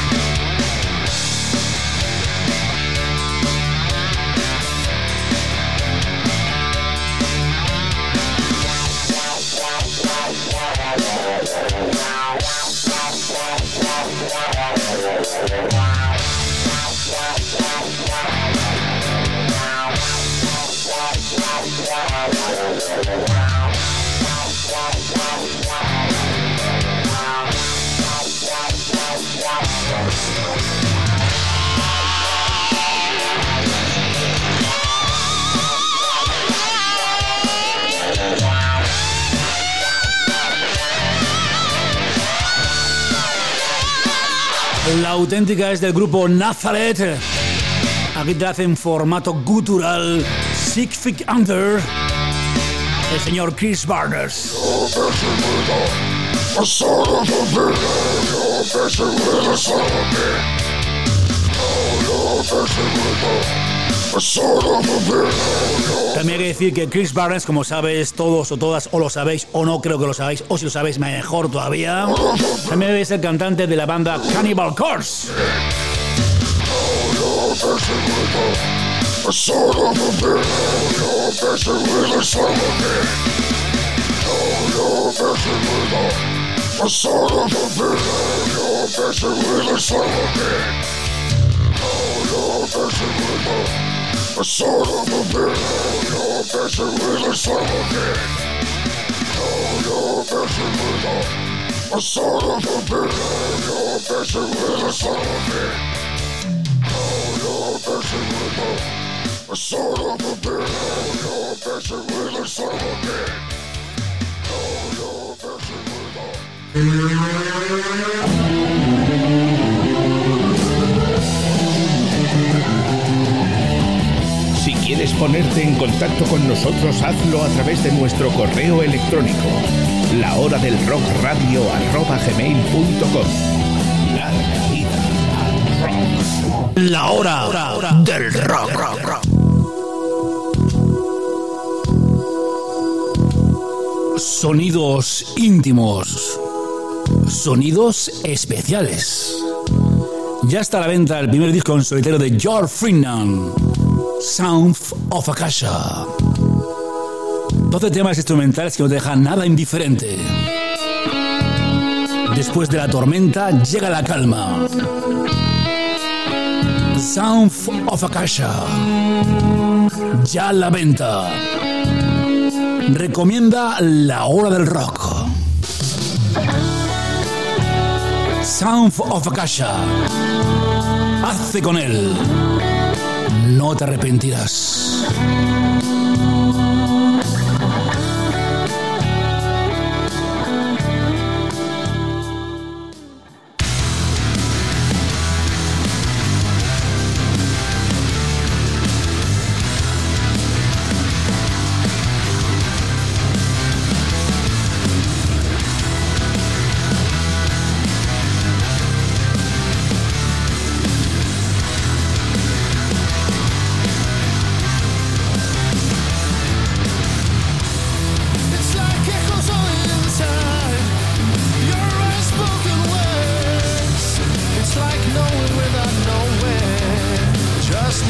La auténtica es del grupo Nazareth. Aquí te hace en formato gutural Six Feet Under el señor Chris Barnes. También hay que decir que Chris Barnes, como sabes todos o todas, o lo sabéis o no creo que lo sabéis, o si lo sabéis mejor todavía, también es el cantante de la banda Cannibal Corpse. A son of a bitch, you're messing with a son of a bitch. Oh, you're messing with a, a son of a bitch. You're messing with a son of a bitch. Oh, you're messing with a, a son of a bitch. You're messing with a son of a bitch. Oh, you're messing with a. Si quieres ponerte en contacto con nosotros, hazlo a través de nuestro correo electrónico, la hora del rock radio arroba gmail punto com. Larga vida al rock. La hora del rock. rock, rock. Sonidos íntimos, sonidos especiales. Ya está a la venta el primer disco en solitario de George Freeman, Sound of Akasha. doce temas instrumentales que no te dejan nada indiferente. Después de la tormenta llega la calma. Sound of Akasha, ya a la venta. Recomienda La Hora del Rock. Sound of Akasha. Hazte con él. No te arrepentirás.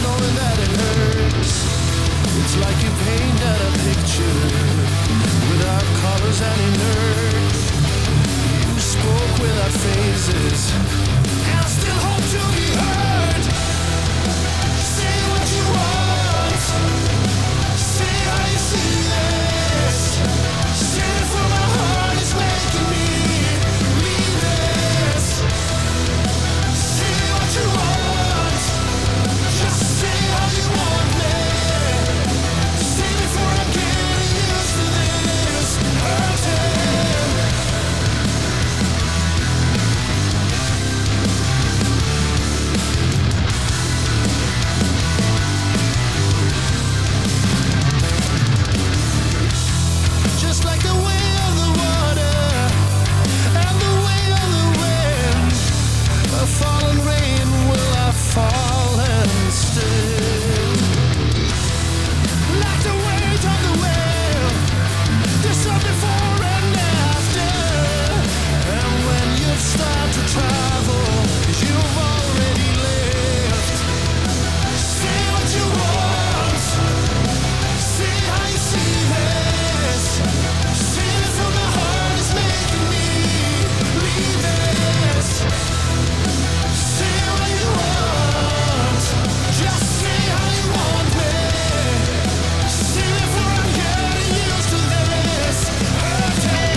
knowing that it hurts. It's like you painted a picture without colors and inert. You spoke without phases, and I still hope to be heard. Say what you want, say how you see this. Say it for my heart is making me leave this. Say what you want, just say how you want me. Say before I'm getting used to this hurting. Just like the way of the water and the way of the wind, a fallen rain will I fall and stay. Like the weight of the wave, there's some before and after. And when you start to travel, you've already left. Say what you want, say how you see this. Say it from my heart is making me leave this. Say what you want, just say how you want me. Say before I'm getting used to this hurting.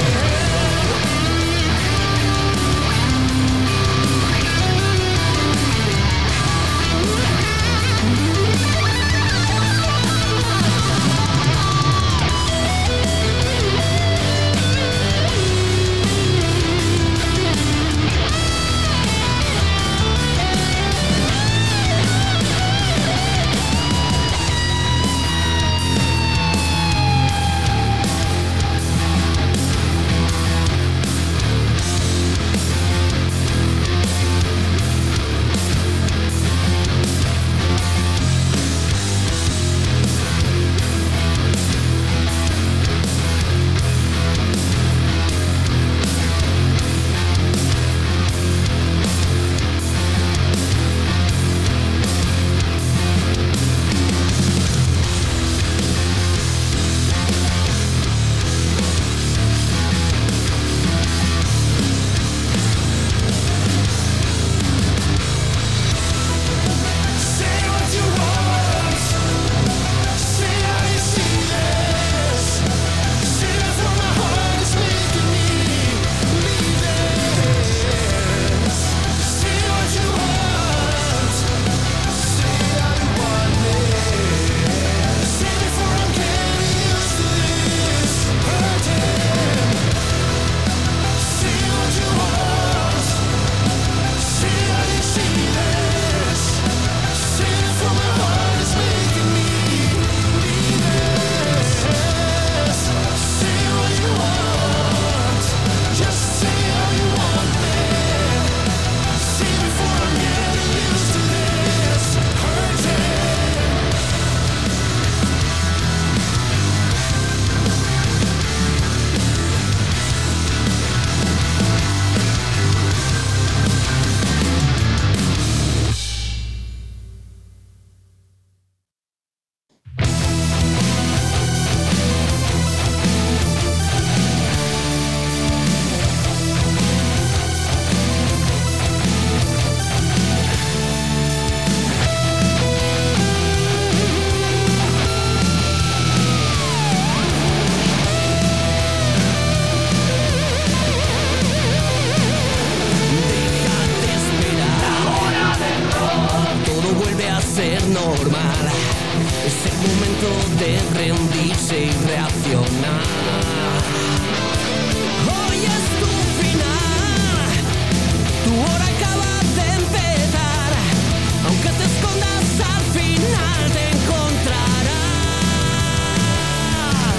Say what you want, say how you see this. Say it from my heart is making me leave this. Say what you want, say how you want me. Say before I'm getting used to this hurting. Say what you want, say how you see this. Say it from my heart is making me leave this. Say what you want, just say how you want me. Say before I'm getting used to this hurting. Déjate esperar, todo vuelve a ser normal. Es el momento de rendirse y reaccionar. Hoy es tu final, tu hora acaba de empezar. Aunque te escondas, al final te encontrarás.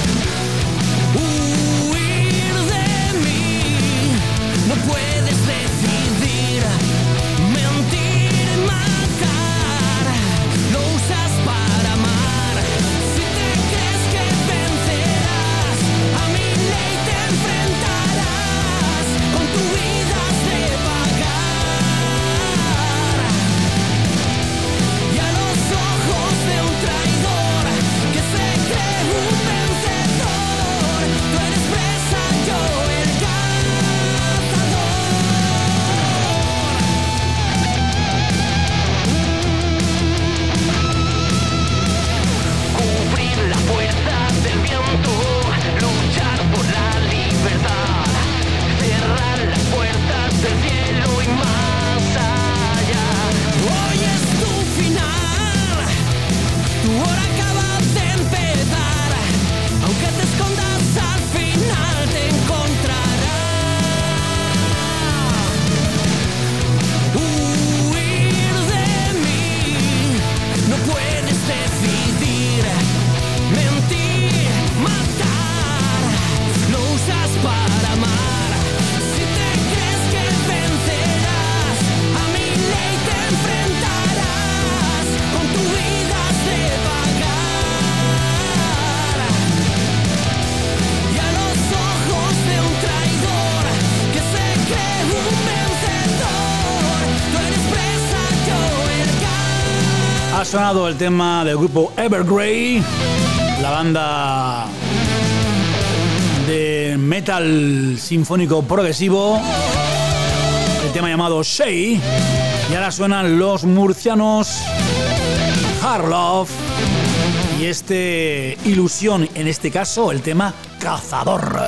Huir de mí, no puedes decidir. Mentir, matar, lo usas para amar. Si te crees que vencerás, a mi ley te enfrentarás. Con tu vida has de pagar. final. Tu hora acaba de empezar. Aunque te escondas, al final te encontrará. Huir de mí, no puedes decidir. Mentir, matar, lo usas para amar. Si te crees que vencerás, a mi ley te enfrentarás. Con tu vida has de pagar. Y a los ojos de un traidor que se cree un vencedor, tú eres presa, yo el gan. Ha sonado el tema del grupo Evergrey, la banda de metal sinfónico progresivo, el tema llamado Shay, y ahora suenan los murcianos Hard Love y este Ilusión, en este caso el tema Cazador.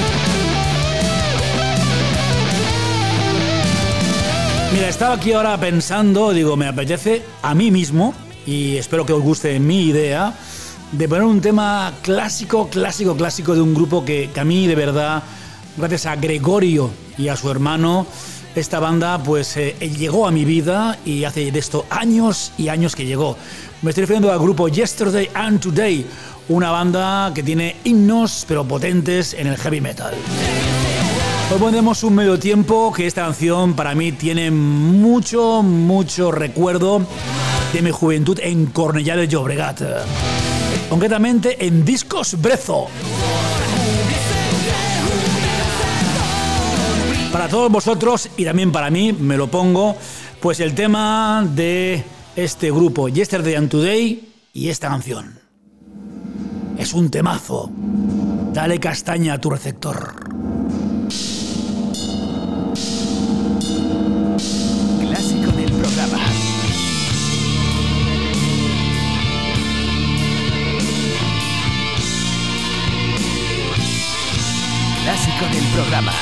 Mira, estaba aquí ahora pensando, digo, me apetece a mí mismo, y espero que os guste mi idea, de poner un tema clásico, clásico, clásico de un grupo que, que a mí de verdad, gracias a Gregorio y a su hermano, esta banda pues eh, llegó a mi vida, y hace de esto años y años que llegó. Me estoy refiriendo al grupo Yesterday and Today, una banda que tiene himnos pero potentes en el heavy metal. Hoy pondremos un medio tiempo que esta canción para mí tiene mucho, mucho recuerdo de mi juventud en Cornellà de Llobregat. Concretamente en Discos Brezo. Para todos vosotros y también para mí, me lo pongo, pues el tema de este grupo Yesterday and Today y esta canción. Es un temazo. Dale castaña a tu receptor. Clásico del programa. Clásico del programa.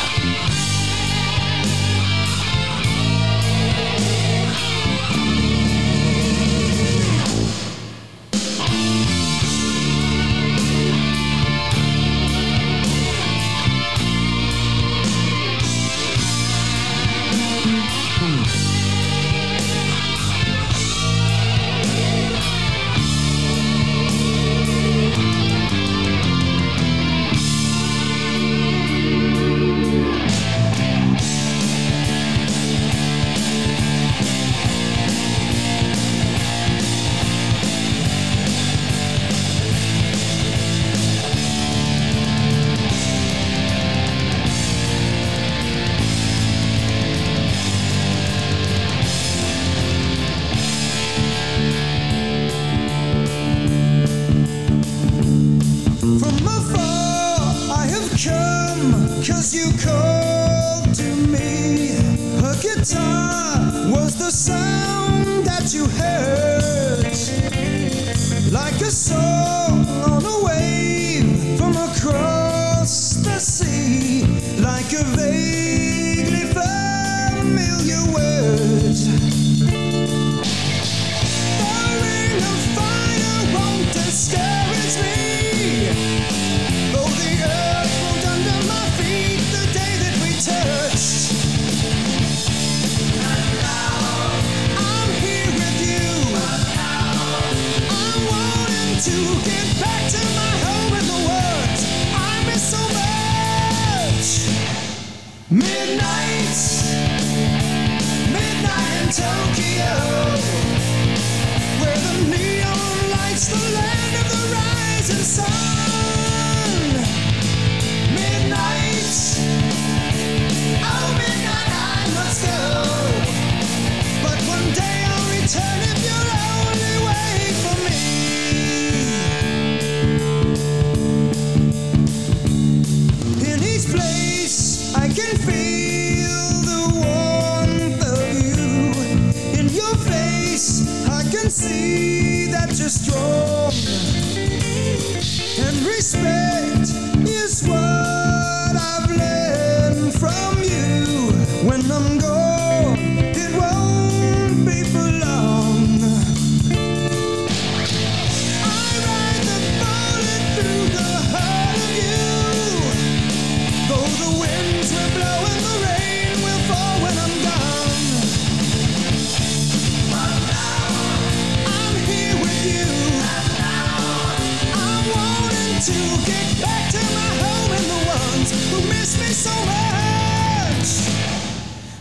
When I'm gone, it won't be for long.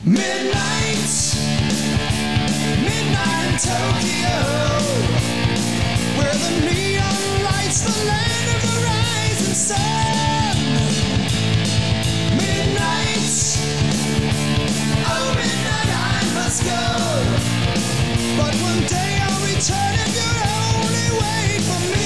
Midnight, midnight in Tokyo, where the neon lights the land of the rising sun. Midnight, oh midnight I must go, but one day I'll return if you'll only wait for me.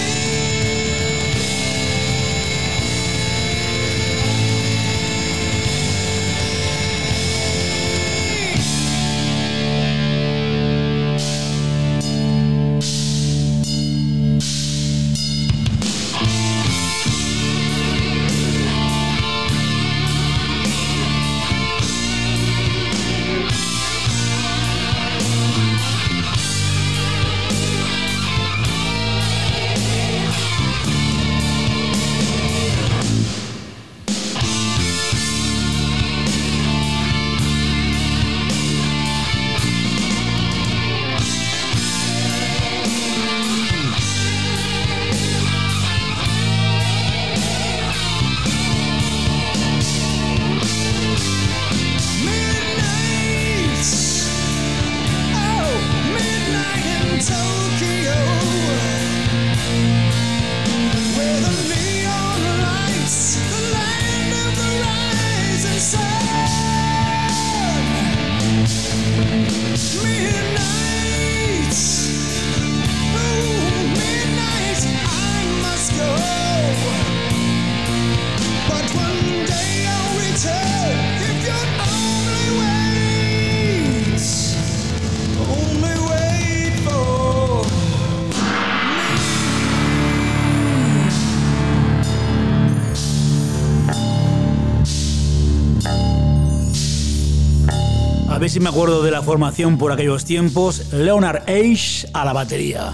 A ver si me acuerdo de la formación por aquellos tiempos. Leonard Ace a la batería,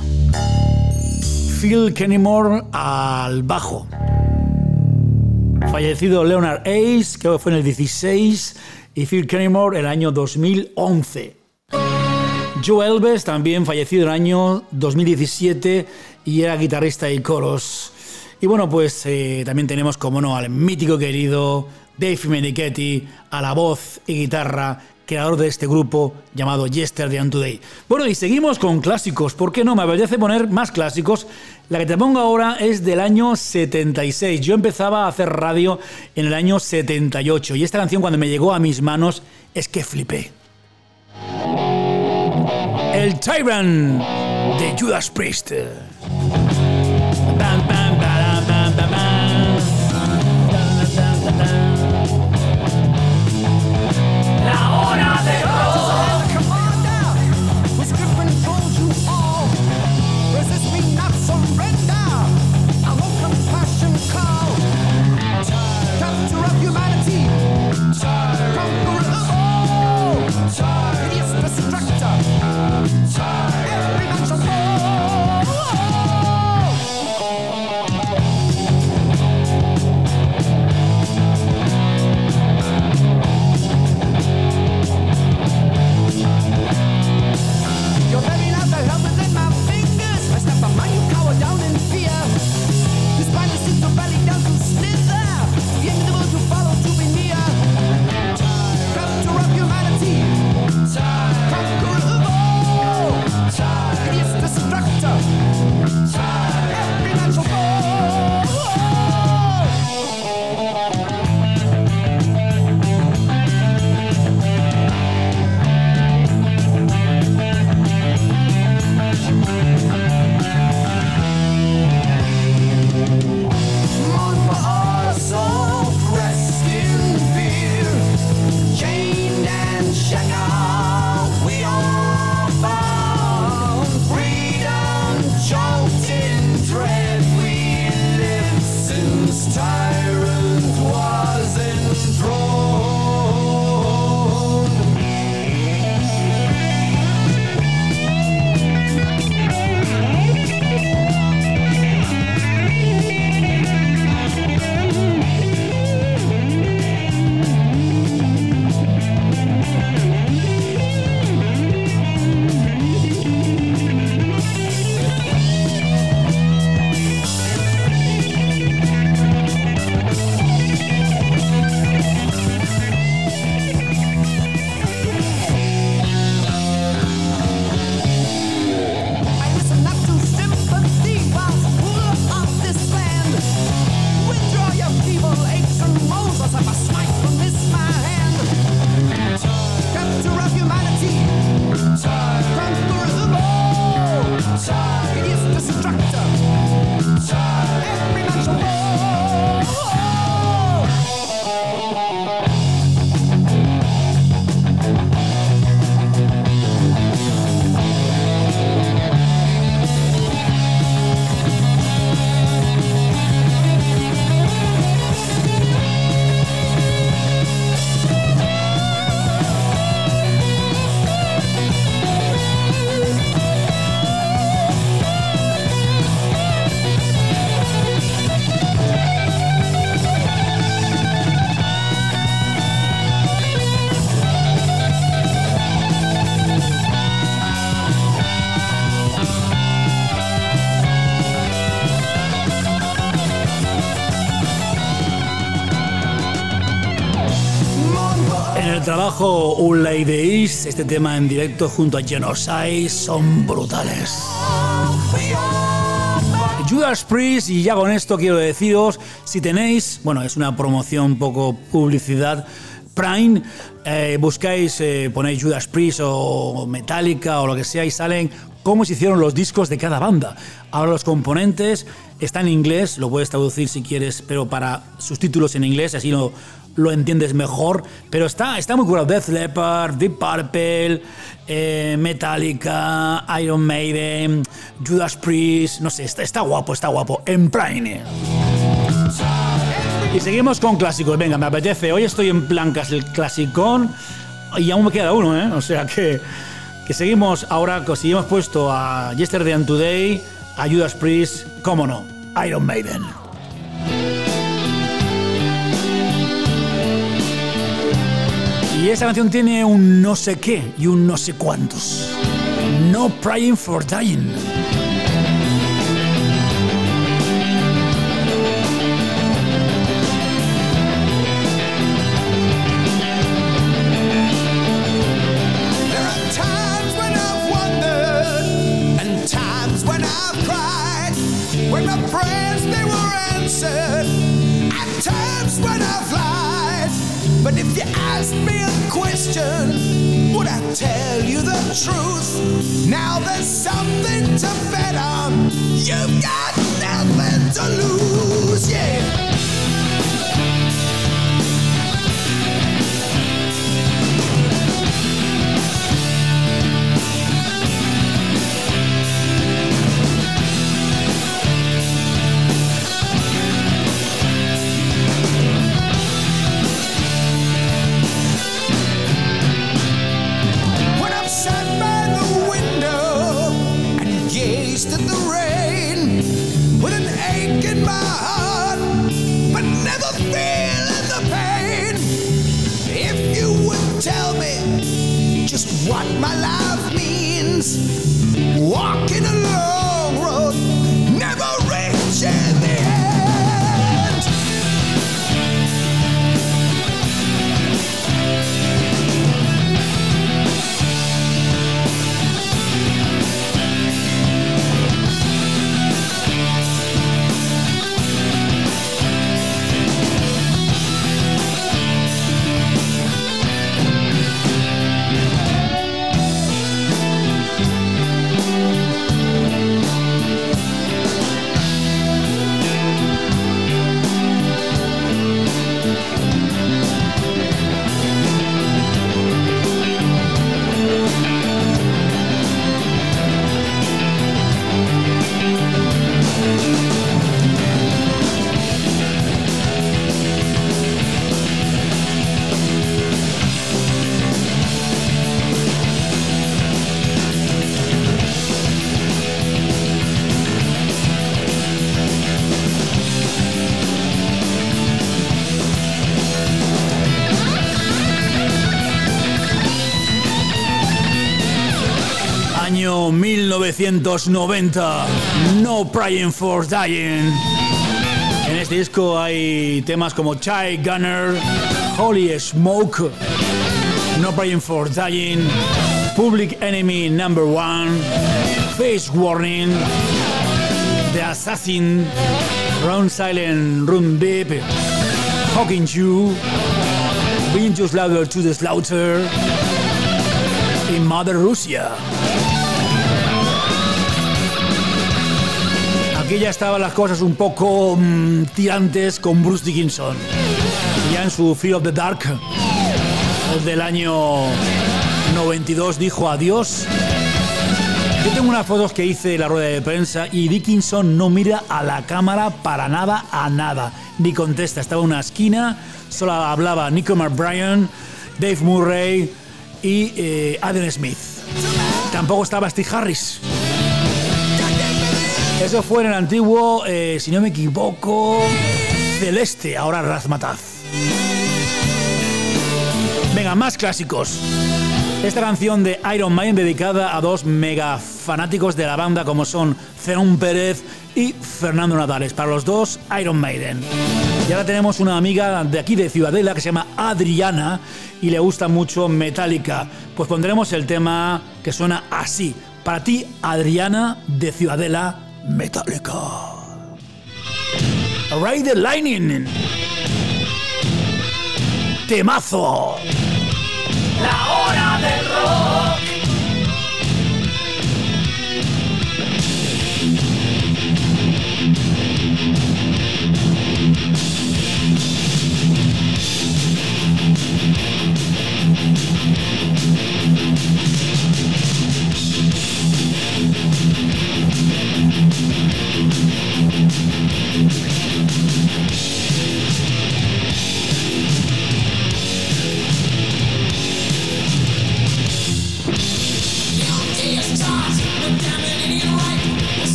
Phil Kennemore al bajo. Fallecido Leonard Ace, creo que fue en el dieciséis, y Phil Kennemore el año dos mil once. Joe Elves, también fallecido en el año dos mil diecisiete, y era guitarrista y coros. Y bueno, pues eh, también tenemos, como no, al mítico querido Dave Menichetti a la voz y guitarra, creador de este grupo llamado Yesterday and Today. Bueno, y seguimos con clásicos. ¿Por qué no? Me apetece poner más clásicos. La que te pongo ahora es del año setenta y seis. Yo empezaba a hacer radio en el año setenta y ocho. Y esta canción, cuando me llegó a mis manos, es que flipé. El Tyrant de Judas Priest. Bam, bam, bam, bam, bam, bam. La hora de rock. Come on down, who's grip controls you all. Resist me not, surrender. An open passion call. Capture of humanity. Conqueror of all. Hideous destructor. Every man shall fall. el trabajo All Ladies, este tema en directo junto a Genocide son brutales. Judas Priest, y ya con esto quiero deciros, si tenéis, bueno, es una promoción, un poco publicidad, Prime, eh, buscáis, eh, ponéis Judas Priest o Metallica o lo que sea y salen cómo se hicieron los discos de cada banda. Ahora los componentes están en inglés, lo puedes traducir si quieres, pero para subtítulos en inglés, así lo, lo entiendes mejor. Pero está, está muy curado. Def Leppard, Deep Purple, eh, Metallica, Iron Maiden, Judas Priest, no sé, está, está guapo, está guapo. En Prime. Y seguimos con clásicos. Venga, me apetece. Hoy estoy en plan clasicón y aún me queda uno, ¿eh? O sea que, que seguimos ahora, si hemos puesto a Yesterday and Today, a Judas Priest, cómo no, Iron Maiden. Y esa canción tiene un no sé qué y un no sé cuántos. No Praying for Dying. When my prayers, they were answered. At times when I've lied. But if you ask me a question, would I tell you the truth? Now there's something to bet on. You've got nothing to lose, yeah. At the rain with an ache in my heart, but never feeling the pain. If you would tell me just what my life means, walking a long road, never reaching the end. mil novecientos noventa, No Praying for Dying. En este disco hay temas como Child Gunner, Holy Smoke, No Praying for Dying, Public Enemy Number One, Face Warning, The Assassin, Run Silent, Run Deep, Hawking You, Being Too Slaughter to the Slaughter y Mother Russia. Aquí ya estaban las cosas un poco mmm, tirantes con Bruce Dickinson. Ya en su Fear of the Dark del año noventa y dos dijo adiós. Yo tengo unas fotos que hice en la rueda de prensa y Dickinson no mira a la cámara para nada, a nada. Ni contesta, estaba en una esquina, solo hablaba Nico McBrien, Dave Murray y eh, Adam Smith. Tampoco estaba Steve Harris. Eso fue en el antiguo, eh, si no me equivoco, Celeste, ahora Razmataz. Venga, más clásicos. Esta canción de Iron Maiden dedicada a dos mega fanáticos de la banda como son Zenón Pérez y Fernando Natales. Para los dos, Iron Maiden. Y ahora tenemos una amiga de aquí de Ciudadela que se llama Adriana y le gusta mucho Metallica. Pues pondremos el tema que suena así. Para ti, Adriana de Ciudadela, Metallica. Ride the Lightning. Temazo. La hora del rock.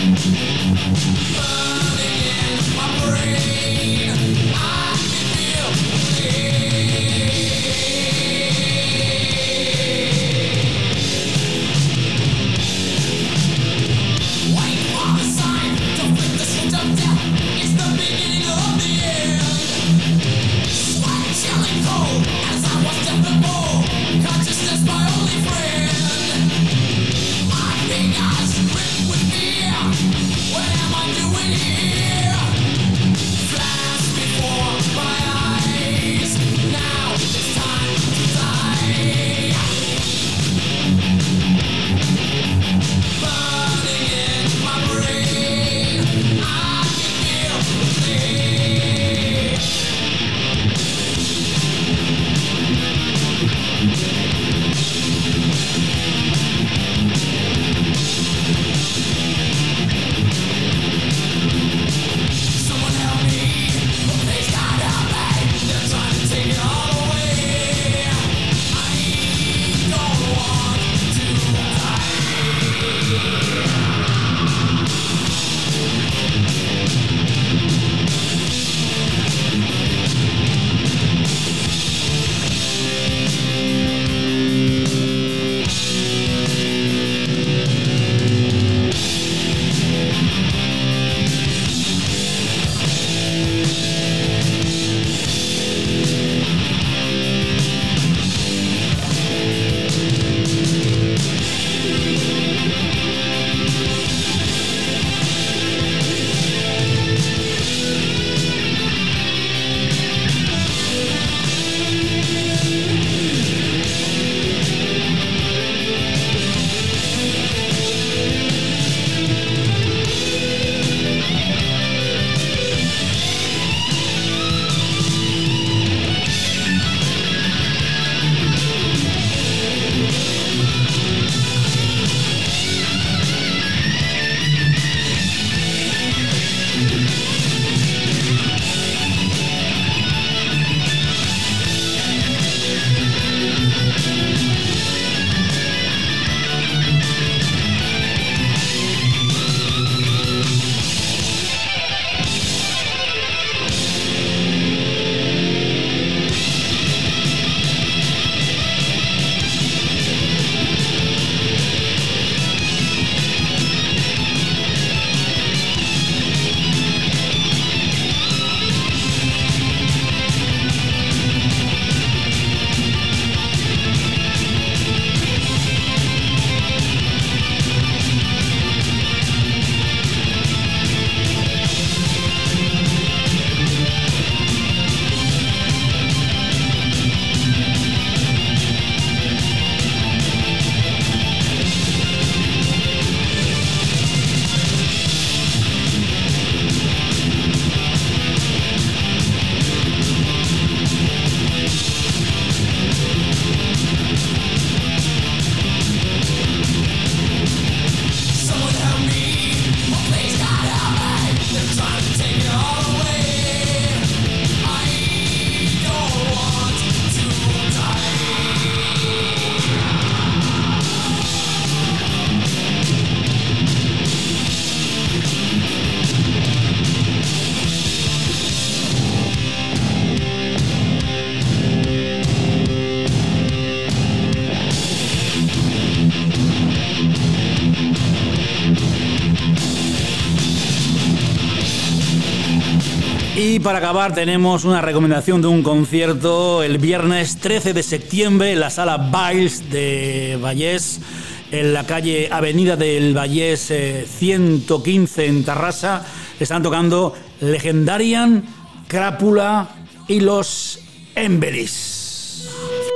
Burning in my brain, I can feel Y para acabar tenemos una recomendación de un concierto el viernes trece de septiembre en la sala Biles de Vallés, en la calle Avenida del Vallés eh, ciento quince en Tarrasa. Están tocando Legendarian, Crápula y los Embelis.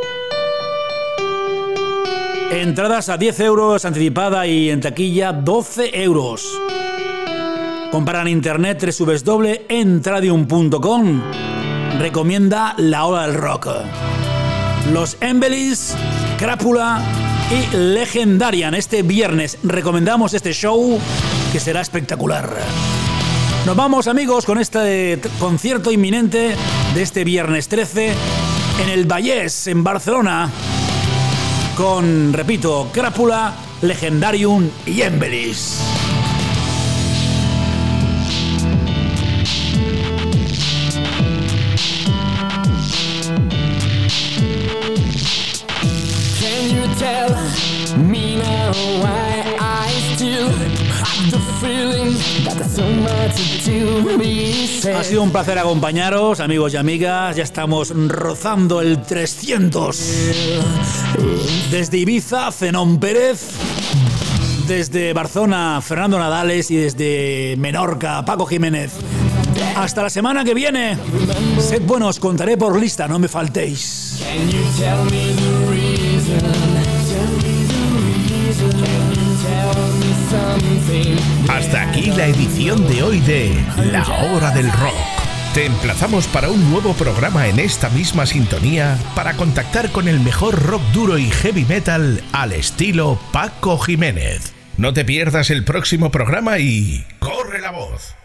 Entradas a diez euros anticipada y en taquilla doce euros. Comprar en internet doble u doble u doble u punto entradium punto com. Recomienda La Hora del Rock. Los Embelis, Crápula y Legendarian. Este viernes recomendamos este show que será espectacular. Nos vamos, amigos, con este concierto inminente de este viernes trece en el Vallés, en Barcelona, con, repito, Crápula, Legendarium y Embelis. Me now why I still have the feeling that there's so much to be said. Ha sido un placer acompañaros, amigos y amigas. Ya estamos rozando el trescientos. Desde Ibiza, Zenón Pérez. Desde Barcelona, Fernando Nadales. Y desde Menorca, Paco Jiménez. Hasta la semana que viene. Sed buenos, contaré por lista, no me faltéis. Can you tell me the reason? Hasta aquí la edición de hoy de La Hora del Rock. Te emplazamos para un nuevo programa en esta misma sintonía para contactar con el mejor rock duro y heavy metal al estilo Paco Jiménez. No te pierdas el próximo programa y ¡corre la voz!